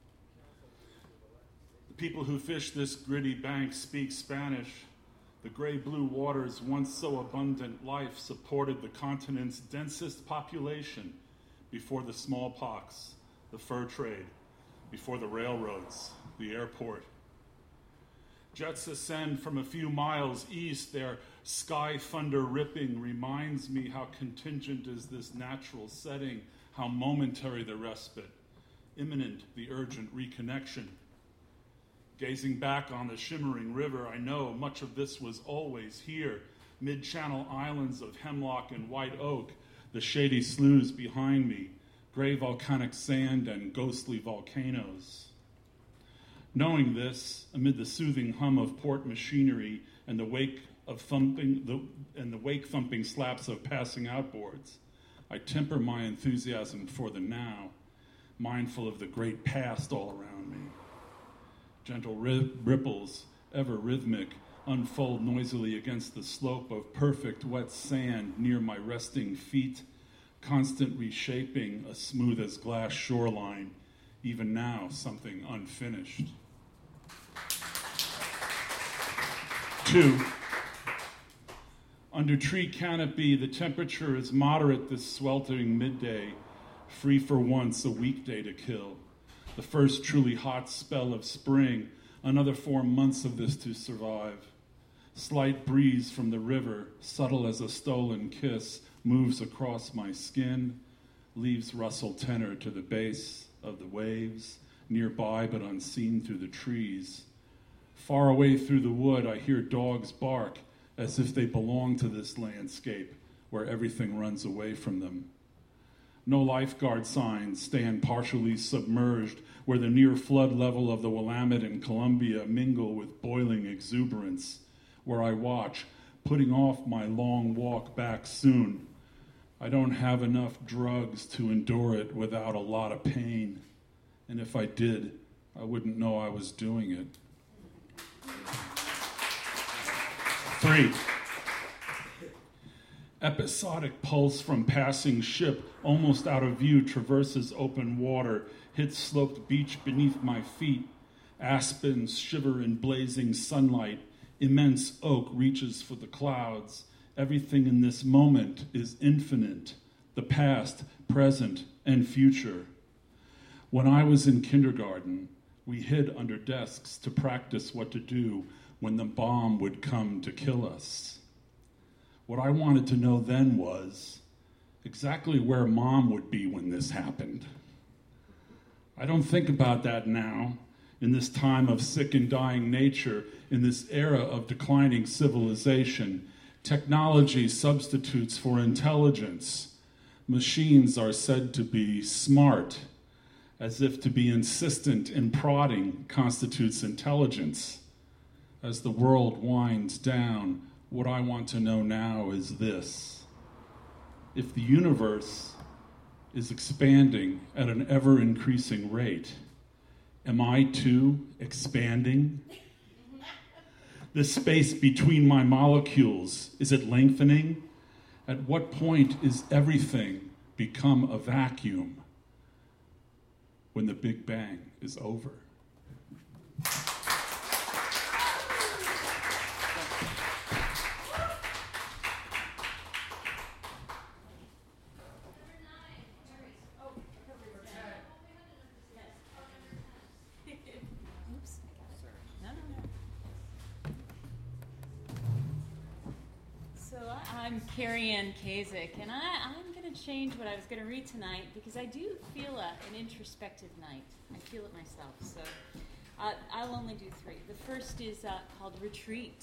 The people who fish this gritty bank speak Spanish. The gray-blue waters, once so abundant life, supported the continent's densest population before the smallpox, the fur trade, before the railroads, the airport. Jets ascend from a few miles east, their sky thunder ripping reminds me how contingent is this natural setting, how momentary the respite, imminent the urgent reconnection. Gazing back on the shimmering river, I know much of this was always here, mid-channel islands of hemlock and white oak, the shady sloughs behind me, gray volcanic sand and ghostly volcanoes. Knowing this, amid the soothing hum of port machinery and the wake thumping slaps of passing outboards, I temper my enthusiasm for the now, mindful of the great past all around me. Gentle ripples, ever rhythmic, unfold noisily against the slope of perfect wet sand near my resting feet, constant reshaping a smooth as glass shoreline, even now something unfinished. 2. Under tree canopy, the temperature is moderate this sweltering midday, free for once a weekday to kill. The first truly hot spell of spring, another 4 months of this to survive. Slight breeze from the river, subtle as a stolen kiss, moves across my skin, leaves rustle tenor to the base of the waves, nearby but unseen through the trees. Far away through the wood, I hear dogs bark as if they belong to this landscape where everything runs away from them. No lifeguard signs stand partially submerged where the near flood level of the Willamette and Columbia mingle with boiling exuberance, where I watch, putting off my long walk back soon. I don't have enough drugs to endure it without a lot of pain, and if I did, I wouldn't know I was doing it. 3. Episodic pulse from passing ship, almost out of view, traverses open water, hits sloped beach beneath my feet. Aspens shiver in blazing sunlight. Immense oak reaches for the clouds. Everything in this moment is infinite, the past, present, and future. When I was in kindergarten, we hid under desks to practice what to do when the bomb would come to kill us. What I wanted to know then was exactly where Mom would be when this happened. I don't think about that now, in this time of sick and dying nature, in this era of declining civilization. Technology substitutes for intelligence. Machines are said to be smart, as if to be insistent in prodding constitutes intelligence. As the world winds down, what I want to know now is this. If the universe is expanding at an ever-increasing rate, am I too expanding? The space between my molecules, is it lengthening? At what point is everything become a vacuum? When the Big Bang is over. I'm Carrie Ann Kasich, and I'm going to change what I was going to read tonight because I do feel an introspective night. I feel it myself, so I'll only do 3. The first is called Retreat.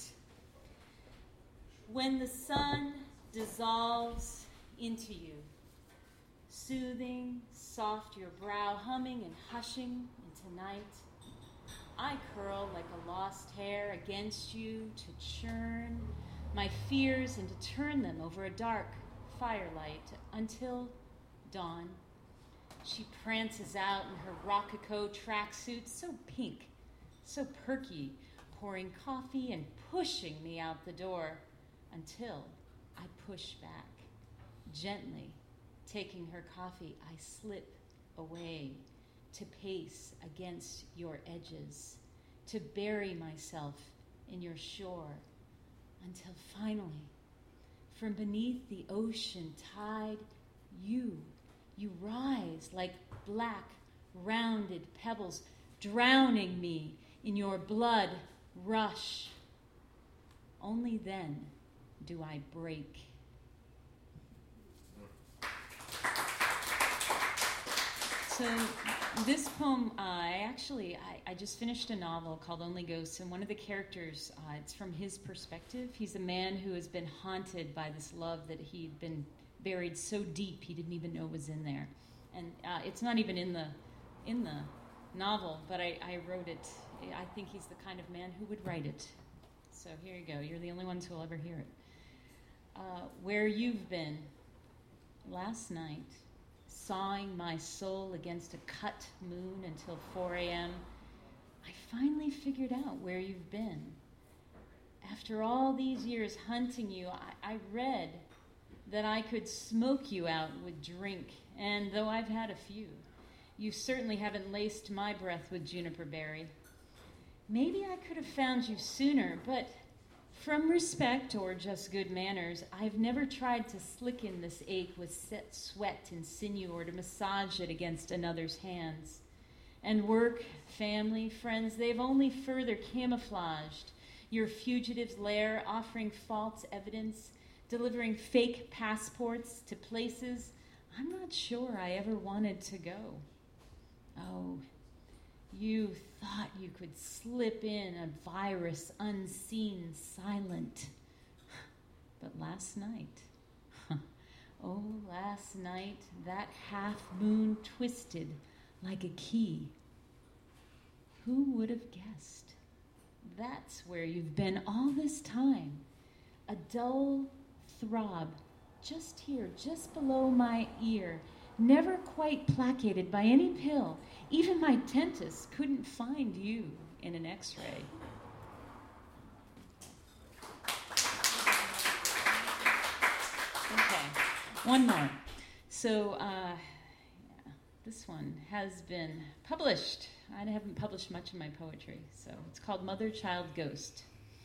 When the sun dissolves into you, soothing, soft your brow, humming and hushing into night, I curl like a lost hair against you to churn my fears and to turn them over a dark firelight until dawn. She prances out in her rococo tracksuit, so pink, so perky, pouring coffee and pushing me out the door until I push back. Gently taking her coffee, I slip away to pace against your edges, to bury myself in your shore, until finally, from beneath the ocean tide, you rise like black rounded pebbles, drowning me in your blood rush. Only then do I break. So this poem, I just finished a novel called Only Ghosts, and one of the characters, it's from his perspective. He's a man who has been haunted by this love that he'd been buried so deep he didn't even know was in there. And it's not even in the novel, but I wrote it. I think he's the kind of man who would write it. So here you go. You're the only ones who will ever hear it. Where you've been last night, sawing my soul against a cut moon until 4 a.m., I finally figured out where you've been. After all these years hunting you, I read that I could smoke you out with drink, and though I've had a few, you certainly haven't laced my breath with juniper berry. Maybe I could have found you sooner, but from respect or just good manners, I've never tried to slicken this ache with set sweat and sinew or to massage it against another's hands. And work, family, friends, they've only further camouflaged your fugitive's lair, offering false evidence, delivering fake passports to places I'm not sure I ever wanted to go. Oh, you thought you could slip in a virus unseen, silent. But last night, last night, that half moon twisted like a key. Who would have guessed? That's where you've been all this time. A dull throb just here, just below my ear, never quite placated by any pill. Even my dentist couldn't find you in an x-ray. Okay, one more. So this one has been published. I haven't published much of my poetry, so it's called Mother, Child, Ghost.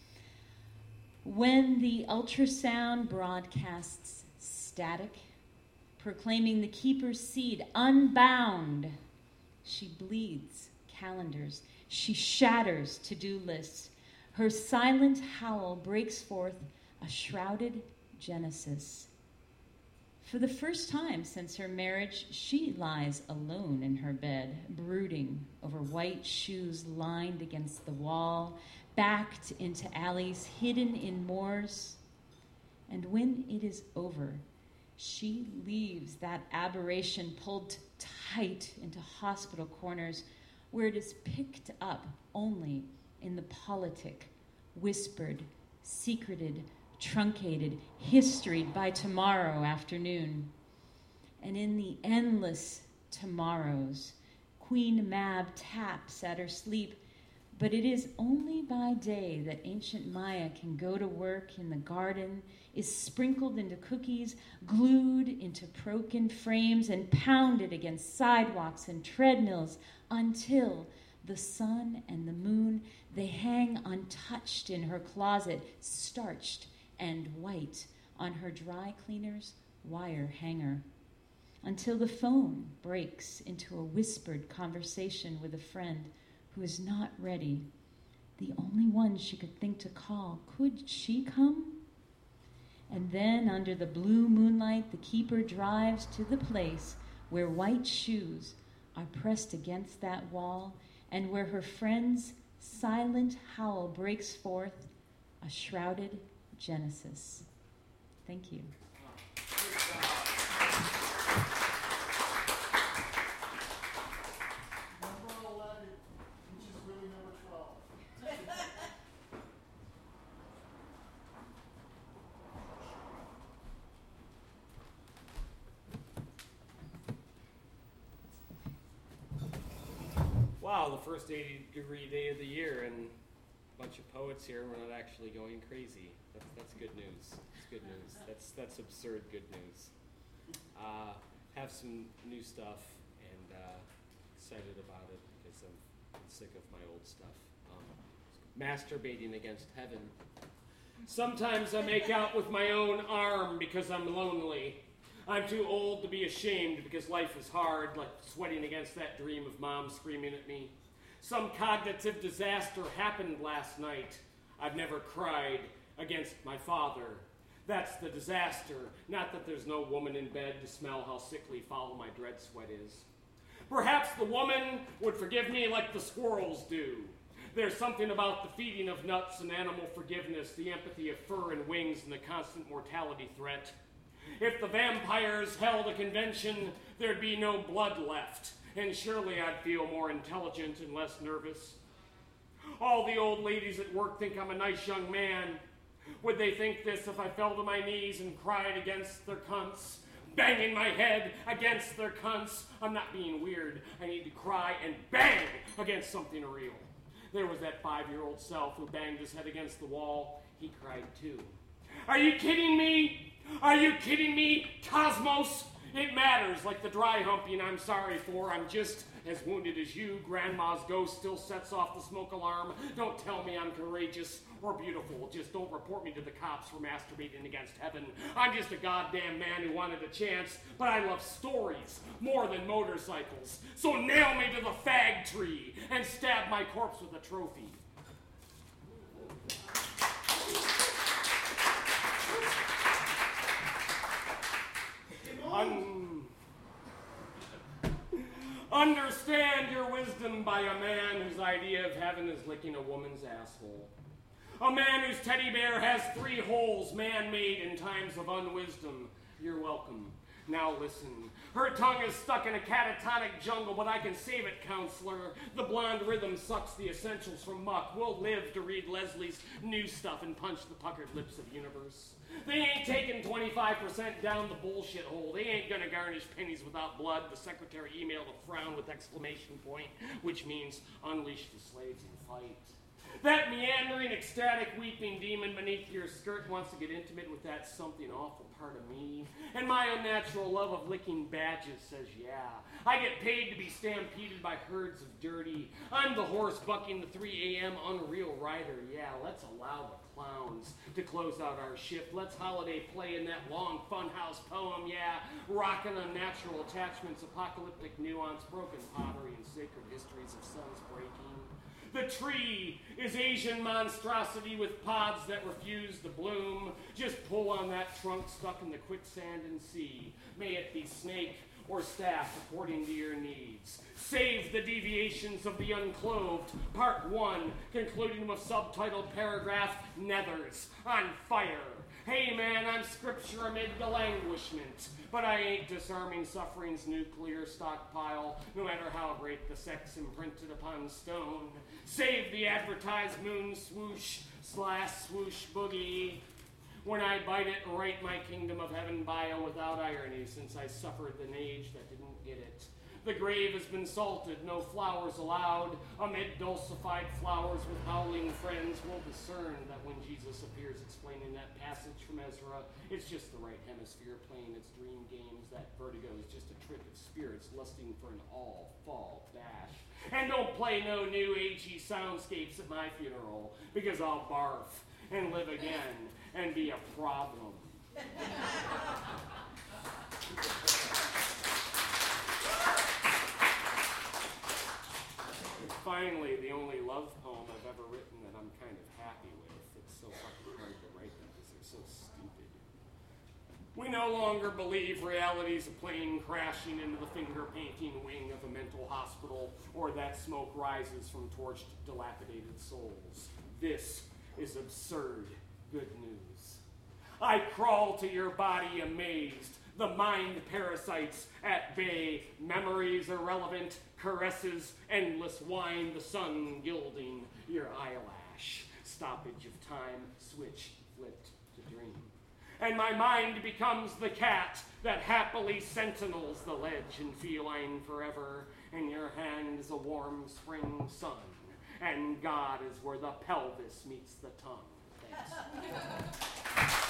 When the ultrasound broadcasts static, proclaiming the keeper's seed unbound, she bleeds calendars. She shatters to-do lists. Her silent howl breaks forth a shrouded genesis. For the first time since her marriage, she lies alone in her bed, brooding over white shoes lined against the wall, backed into alleys, hidden in moors. And when it is over, she leaves that aberration pulled tight into hospital corners where it is picked up only in the politic, whispered, secreted, truncated, historied by tomorrow afternoon. And in the endless tomorrows, Queen Mab taps at her sleep, but it is only by day that ancient Maya can go to work in the garden, is sprinkled into cookies, glued into broken frames, and pounded against sidewalks and treadmills until the sun and the moon, they hang untouched in her closet, starched and white on her dry cleaner's wire hanger, until the phone breaks into a whispered conversation with a friend who is not ready, the only one she could think to call. Could she come? And then, under the blue moonlight, the keeper drives to the place where white shoes are pressed against that wall, and where her friend's silent howl breaks forth a shrouded genesis. Thank you. Wow, the first 80-degree day of the year, and a bunch of poets here. We're not actually going crazy. That's good news. It's good news. That's absurd good news. Have some new stuff, and excited about it because I'm sick of my old stuff. Masturbating against heaven. Sometimes I make out with my own arm because I'm lonely. I'm too old to be ashamed because life is hard, like sweating against that dream of mom screaming at me. Some cognitive disaster happened last night. I've never cried against my father. That's the disaster, not that there's no woman in bed to smell how sickly foul my dread sweat is. Perhaps the woman would forgive me like the squirrels do. There's something about the feeding of nuts and animal forgiveness, the empathy of fur and wings, and the constant mortality threat. If the vampires held a convention, there'd be no blood left, and surely I'd feel more intelligent and less nervous. All the old ladies at work think I'm a nice young man. Would they think this if I fell to my knees and cried against their cunts, banging my head against their cunts? I'm not being weird. I need to cry and bang against something real. There was that 5-year-old self who banged his head against the wall. He cried too. Are you kidding me? Are you kidding me, Cosmos? It matters, like the dry humping I'm sorry for. I'm just as wounded as you. Grandma's ghost still sets off the smoke alarm. Don't tell me I'm courageous or beautiful. Just don't report me to the cops for masturbating against heaven. I'm just a goddamn man who wanted a chance, but I love stories more than motorcycles. So nail me to the fag tree and stab my corpse with a trophy. Understand your wisdom by a man whose idea of heaven is licking a woman's asshole. A man whose teddy bear has 3 holes man-made in times of unwisdom. You're welcome. Now listen. Her tongue is stuck in a catatonic jungle, but I can save it, counselor. The blonde rhythm sucks the essentials from muck. We'll live to read Leslie's new stuff and punch the puckered lips of universe. They ain't taking 25% down the bullshit hole. They ain't gonna garnish pennies without blood. The secretary emailed a frown with exclamation point, which means unleash the slaves and fight. That meandering, ecstatic, weeping demon beneath your skirt wants to get intimate with that something awful part of me. And my unnatural love of licking badges says yeah. I get paid to be stampeded by herds of dirty. I'm the horse bucking the 3 a.m. unreal rider. Yeah, let's allow the clowns to close out our shift. Let's holiday play in that long funhouse poem. Yeah, rockin' unnatural attachments, apocalyptic nuance, broken pottery, and sacred histories of suns breaking. The tree is Asian monstrosity with pods that refuse to bloom. Just pull on that trunk stuck in the quicksand and see. May it be snake or staff according to your needs. Save the deviations of the unclothed. Part 1, concluding with subtitled paragraph, Nethers on fire. Hey man, I'm scripture amid the languishment, but I ain't disarming suffering's nuclear stockpile, no matter how great the sex imprinted upon stone. Save the advertised moon swoosh / swoosh boogie. When I bite it, write my kingdom of heaven bio without irony, since I suffered an age that didn't get it. The grave has been salted, no flowers allowed. Amid dulcified flowers with howling friends, we'll discern that when Jesus appears explaining that passage from Ezra, it's just the right hemisphere playing its dream games. That vertigo is just a trick of spirits lusting for an all-fall bash. And don't play no new agey soundscapes at my funeral, because I'll barf and live again and be a problem. Finally, the only love poem I've ever written that I'm kind of happy with. It's so fucking hard to write them because they're so stupid. We no longer believe reality's a plane crashing into the finger-painting wing of a mental hospital, or that smoke rises from torched, dilapidated souls. This is absurd good news. I crawl to your body amazed, the mind parasites at bay, memories irrelevant, caresses, endless wine, the sun gilding your eyelash, stoppage of time, switch flipped to dream. And my mind becomes the cat that happily sentinels the ledge in feline forever, and your hand is a warm spring sun, and God is where the pelvis meets the tongue. Thanks.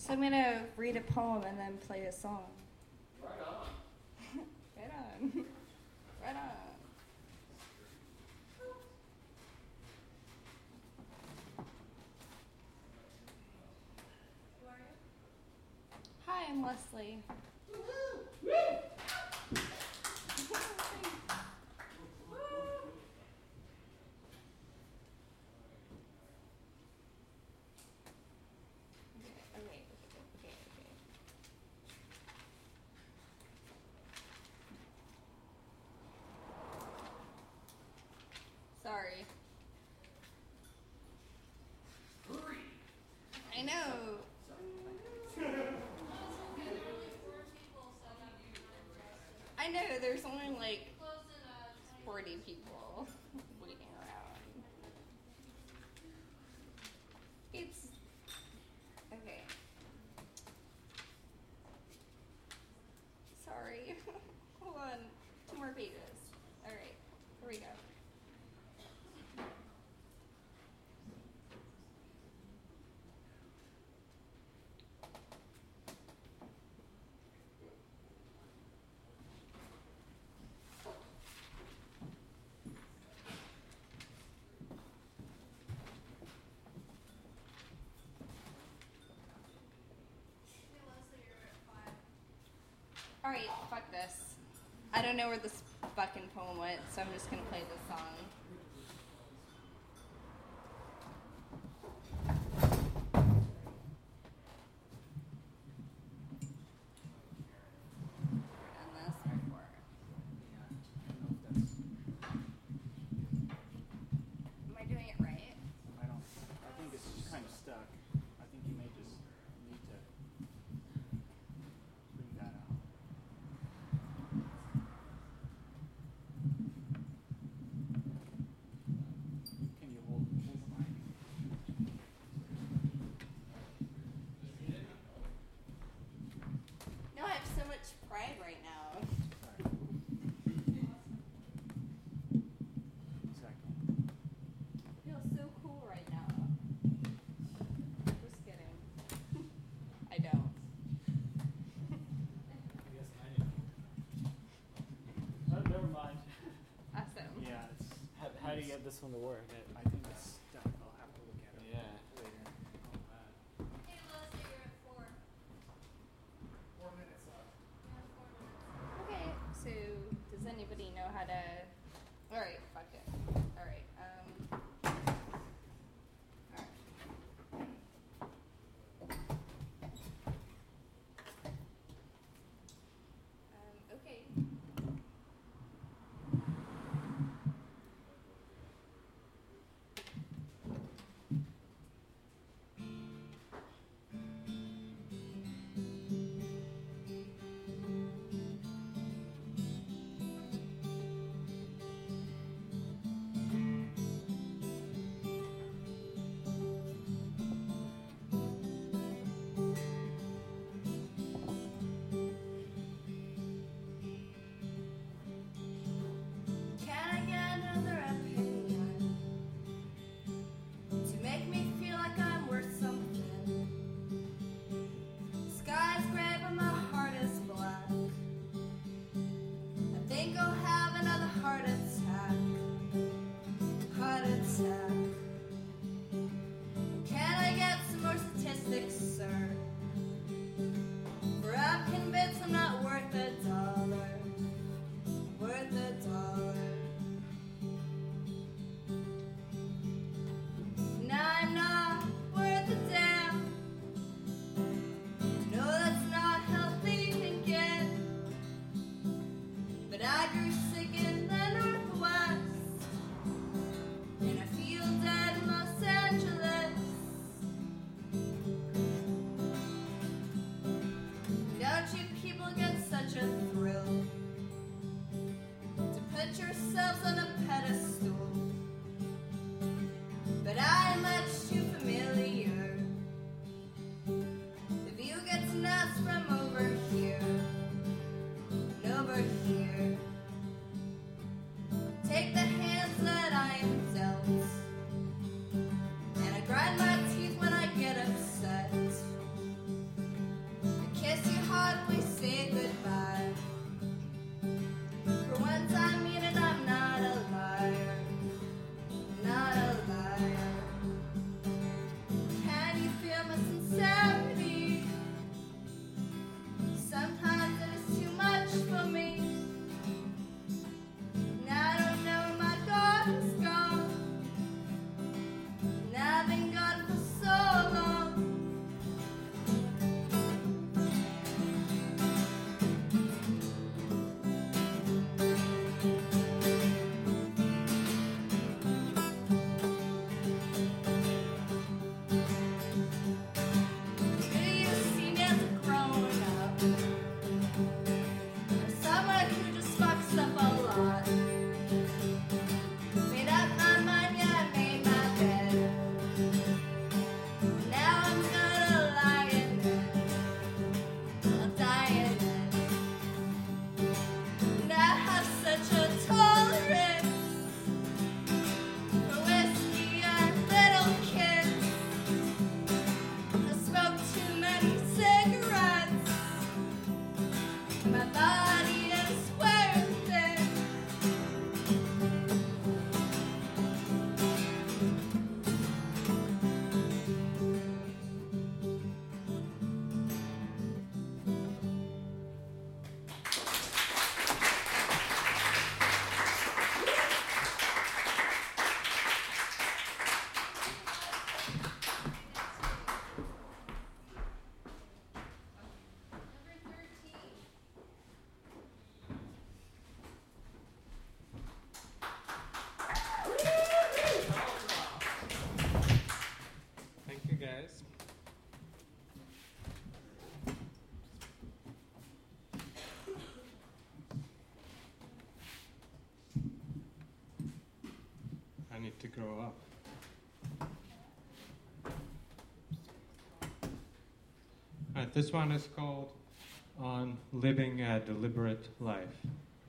So I'm gonna read a poem and then play a song. Right on. Right on. Right on. Hi, I'm Leslie. Okay. Sorry. I know. I know, there's only like 40 people waiting around. It's okay. Sorry. Hold on. 2 more pages. Alright, here we go. Alright, fuck this. I don't know where this fucking poem went, so I'm just gonna play this song. And this before. Am I doing it right? I think it's just kind of stuck. I think you may just need to bring that out. Can you hold the mic? No, I have so much pride right now. Exactly. I feel so cool right now. Just kidding. I don't. Yes, I do. Oh, never mind. Awesome. Yeah, it's how do you get this one to work? I think it's stuck. I'll have to look at it later. Hey, Leslie, you're at 4. 4 minutes left. Okay, so does anybody know how to? All right, fuck it. All right. Okay. Can I get another opinion to make me feel like I'm worth something? Sky's gray, but my heart is black. I think I'll have another heart attack. Heart attack. Can I get some more statistics, sir? For I'm convinced I'm not worth $1. Worth $1. Now I'm not worth a damn. No, that's not healthy thinking. But I grew sick in the Northwest, and I feel dead in Los Angeles. Don't you people get such a thrill to put yourselves on a pedestal? But I am much too familiar. The view gets nuts from over here. And over here. Take the hands that I am dealt, and I grind my teeth when I get upset. to grow up. This one is called On Living a Deliberate Life.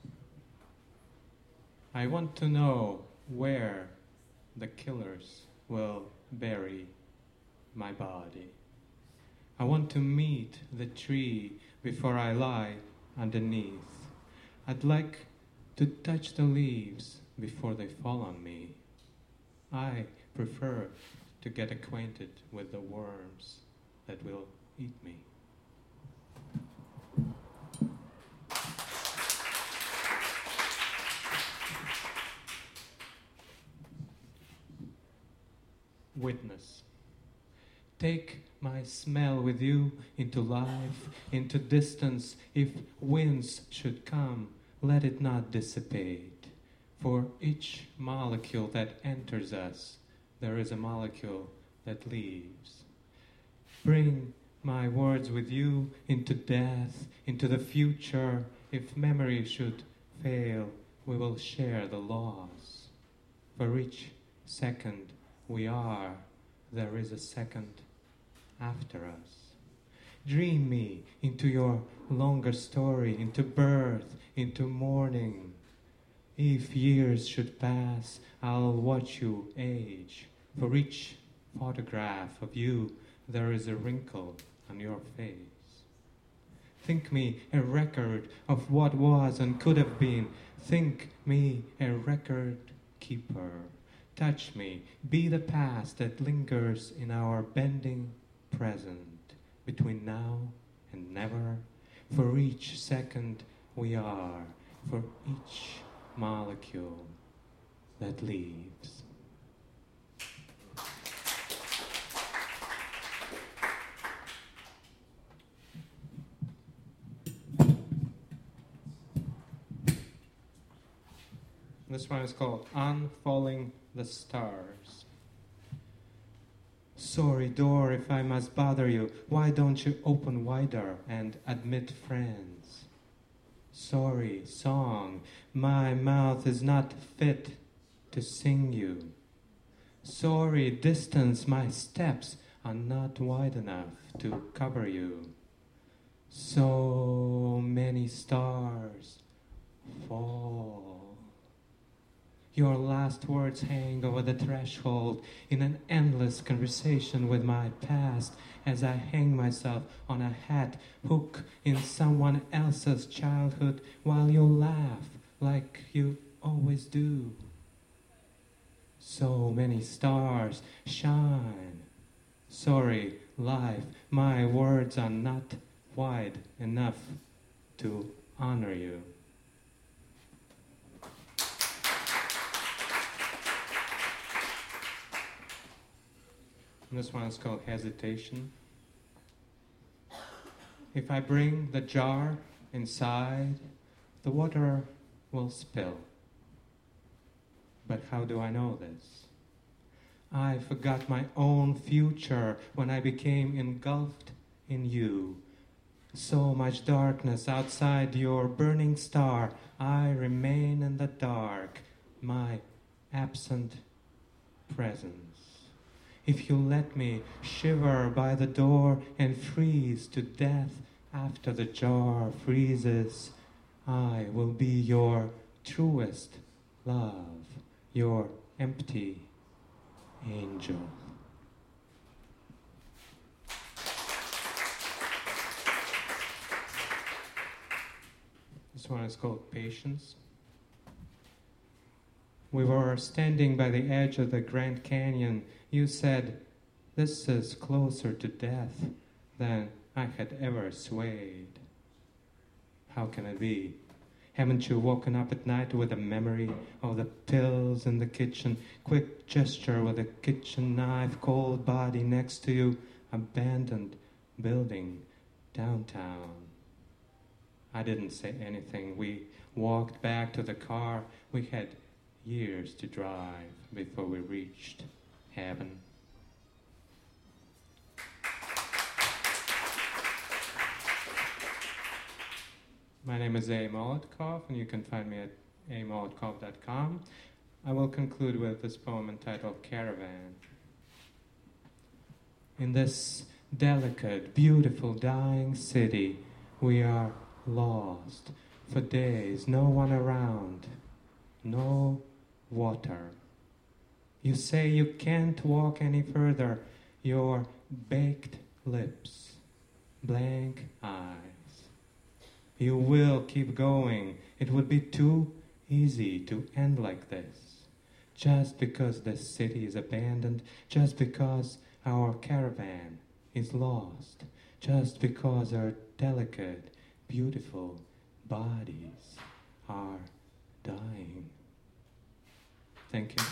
I want to know where the killers will bury my body. I want to meet the tree before I lie underneath. I'd like to touch the leaves before they fall on me. I prefer to get acquainted with the worms that will eat me. Witness. Take my smell with you into life, into distance. If winds should come, let it not dissipate. For each molecule that enters us, there is a molecule that leaves. Bring my words with you into death, into the future. If memory should fail, we will share the loss. For each second we are, there is a second after us. Dream me into your longer story, into birth, into mourning. If years should pass, I'll watch you age. For each photograph of you, there is a wrinkle on your face. Think me a record of what was and could have been. Think me a record keeper. Touch me, be the past that lingers in our bending present, between now and never. For each second we are, for each molecule that leaves. This one is called Unfalling the Stars. Sorry, door, if I must bother you, why don't you open wider and admit friends? Sorry, song, my mouth is not fit to sing you. Sorry, distance, my steps are not wide enough to cover you. So many stars fall. Your last words hang over the threshold in an endless conversation with my past as I hang myself on a hat hook in someone else's childhood while you laugh like you always do. So many stars shine. Sorry, life, my words are not wide enough to honor you. And this one is called Hesitation. If I bring the jar inside, the water will spill. But how do I know this? I forgot my own future when I became engulfed in you. So much darkness outside your burning star. I remain in the dark, my absent presence. If you let me shiver by the door and freeze to death after the jar freezes, I will be your truest love, your empty angel. This one is called Patience. We were standing by the edge of the Grand Canyon. You said, "This is closer to death than I had ever swayed." How can it be? Haven't you woken up at night with a memory of the pills in the kitchen, quick gesture with a kitchen knife, cold body next to you, abandoned building downtown? I didn't say anything. We walked back to the car. We had years to drive before we reached heaven. My name is A. Molotkov, and you can find me at amolotkov.com. I will conclude with this poem entitled Caravan. In this delicate, beautiful, dying city, we are lost. For days, no one around, no water. You say you can't walk any further, your baked lips, blank eyes. You will keep going. It would be too easy to end like this. Just because the city is abandoned, just because our caravan is lost, just because our delicate, beautiful bodies are dying. Thank you.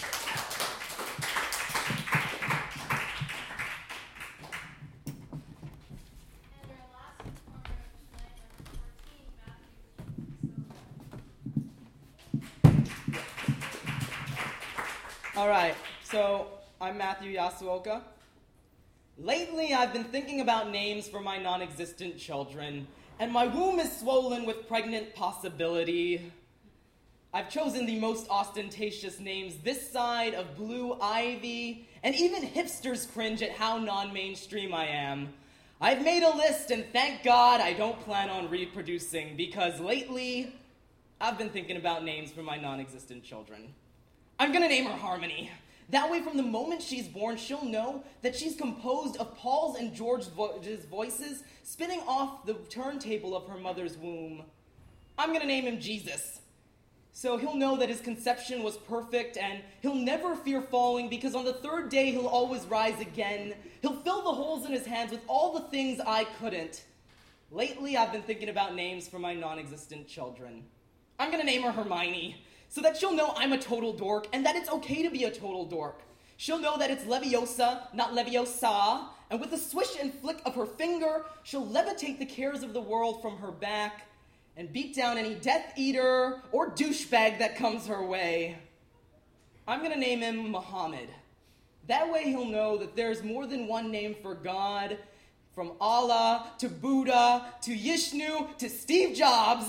All right, so I'm Matthew Yasuoka. Lately, I've been thinking about names for my non-existent children, and my womb is swollen with pregnant possibility. I've chosen the most ostentatious names this side of Blue Ivy, and even hipsters cringe at how non-mainstream I am. I've made a list, and thank God I don't plan on reproducing, because lately, I've been thinking about names for my non-existent children. I'm gonna name her Harmony. That way, from the moment she's born, she'll know that she's composed of Paul's and George's voices spinning off the turntable of her mother's womb. I'm gonna name him Jesus. So he'll know that his conception was perfect, and he'll never fear falling, because on the third day he'll always rise again. He'll fill the holes in his hands with all the things I couldn't. Lately, I've been thinking about names for my non-existent children. I'm gonna name her Hermione, so that she'll know I'm a total dork, and that it's okay to be a total dork. She'll know that it's Leviosa, not Leviosa, and with a swish and flick of her finger, she'll levitate the cares of the world from her back and beat down any Death Eater or douchebag that comes her way. I'm gonna name him Muhammad. That way he'll know that there's more than one name for God, from Allah to Buddha to Yishnu to Steve Jobs.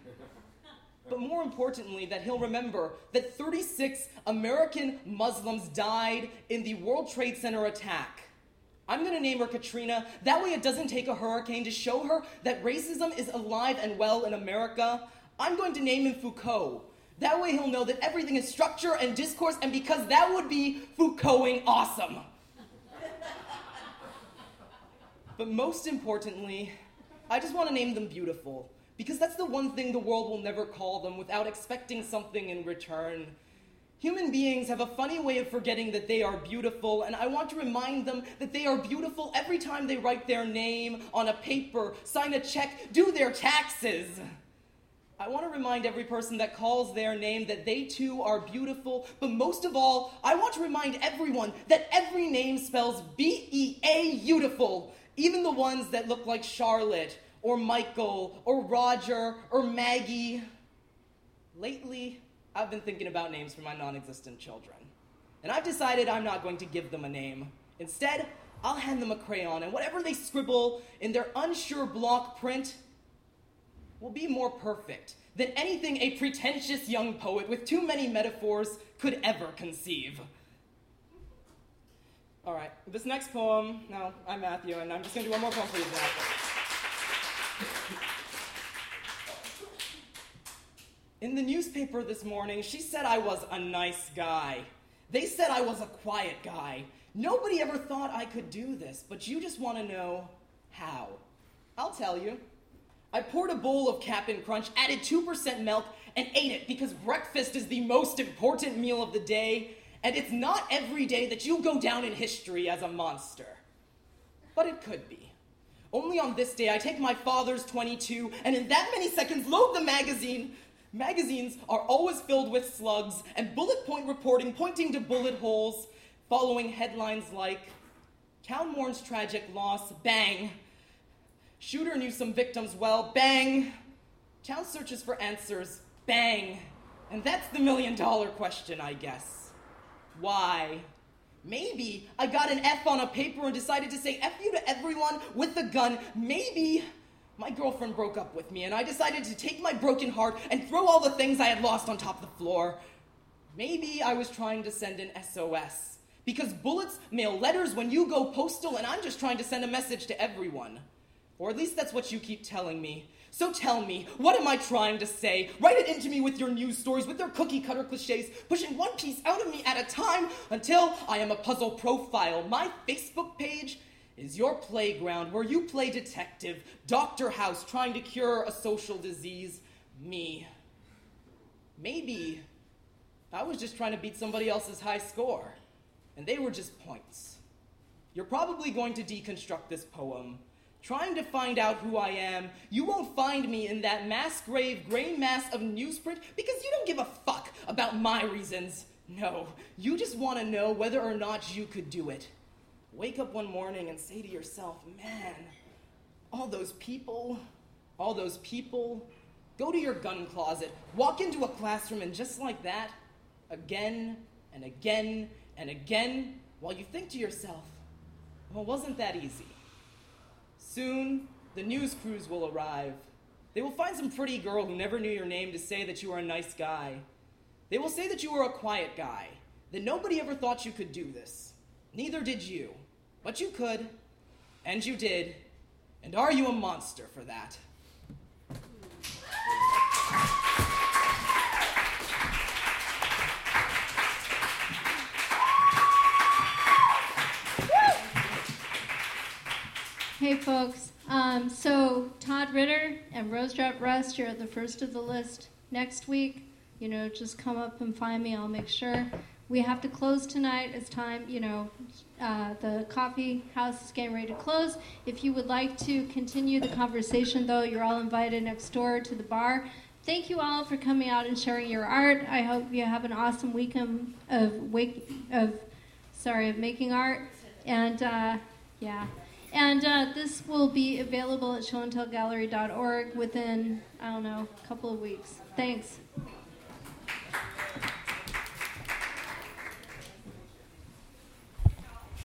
But more importantly, that he'll remember that 36 American Muslims died in the World Trade Center attack. I'm going to name her Katrina. That way it doesn't take a hurricane to show her that racism is alive and well in America. I'm going to name him Foucault. That way he'll know that everything is structure and discourse, and because that would be Foucaulting awesome. But most importantly, I just want to name them beautiful. Because that's the one thing the world will never call them without expecting something in return. Human beings have a funny way of forgetting that they are beautiful, and I want to remind them that they are beautiful every time they write their name on a paper, sign a check, do their taxes. I want to remind every person that calls their name that they too are beautiful, but most of all, I want to remind everyone that every name spells B-E-A-beautiful, even the ones that look like Charlotte, or Michael, or Roger, or Maggie. Lately, I've been thinking about names for my non-existent children. And I've decided I'm not going to give them a name. Instead, I'll hand them a crayon, and whatever they scribble in their unsure block print will be more perfect than anything a pretentious young poet with too many metaphors could ever conceive. All right, this next poem, no, I'm Matthew, and I'm just going to do one more poem for you tonight. In the newspaper this morning, she said I was a nice guy. They said I was a quiet guy. Nobody ever thought I could do this, but you just want to know how. I'll tell you. I poured a bowl of Cap'n Crunch, added 2% milk, and ate it because breakfast is the most important meal of the day, and it's not every day that you'll go down in history as a monster. But it could be. Only on this day, I take my father's 22, and in that many seconds, load the magazine. Magazines are always filled with slugs and bullet point reporting pointing to bullet holes, following headlines like, Town mourns tragic loss, bang. Shooter knew some victims well, bang. Town searches for answers, bang. And that's the $1 million question, I guess. Why? Maybe I got an F on a paper and decided to say F you to everyone with a gun. Maybe my girlfriend broke up with me and I decided to take my broken heart and throw all the things I had lost on top of the floor. Maybe I was trying to send an SOS. Because bullets mail letters when you go postal, and I'm just trying to send a message to everyone. Or at least that's what you keep telling me. So tell me, what am I trying to say? Write it into me with your news stories, with their cookie-cutter cliches, pushing one piece out of me at a time until I am a puzzle profile. My Facebook page is your playground where you play detective, Dr. House trying to cure a social disease. Me. Maybe I was just trying to beat somebody else's high score, and they were just points. You're probably going to deconstruct this poem, trying to find out who I am. You won't find me in that mass grave gray mass of newsprint because you don't give a fuck about my reasons. No, you just want to know whether or not you could do it. Wake up one morning and say to yourself, man, all those people, go to your gun closet, walk into a classroom, and just like that, again and again and again, while you think to yourself, well, wasn't that easy? Soon, the news crews will arrive. They will find some pretty girl who never knew your name to say that you are a nice guy. They will say that you were a quiet guy, that nobody ever thought you could do this. Neither did you. But you could, and you did, and are you a monster for that? Hey folks, so Todd Ritter and Rosedrop Rust, you're at the first of the list next week. Just come up and find me, I'll make sure. We have to close tonight. It's time, the coffee house is getting ready to close. If you would like to continue the conversation, though, you're all invited next door to the bar. Thank you all for coming out and sharing your art. I hope you have an awesome weekend of making art. And, this will be available at showandtellgallery.org within, a couple of weeks. Thanks.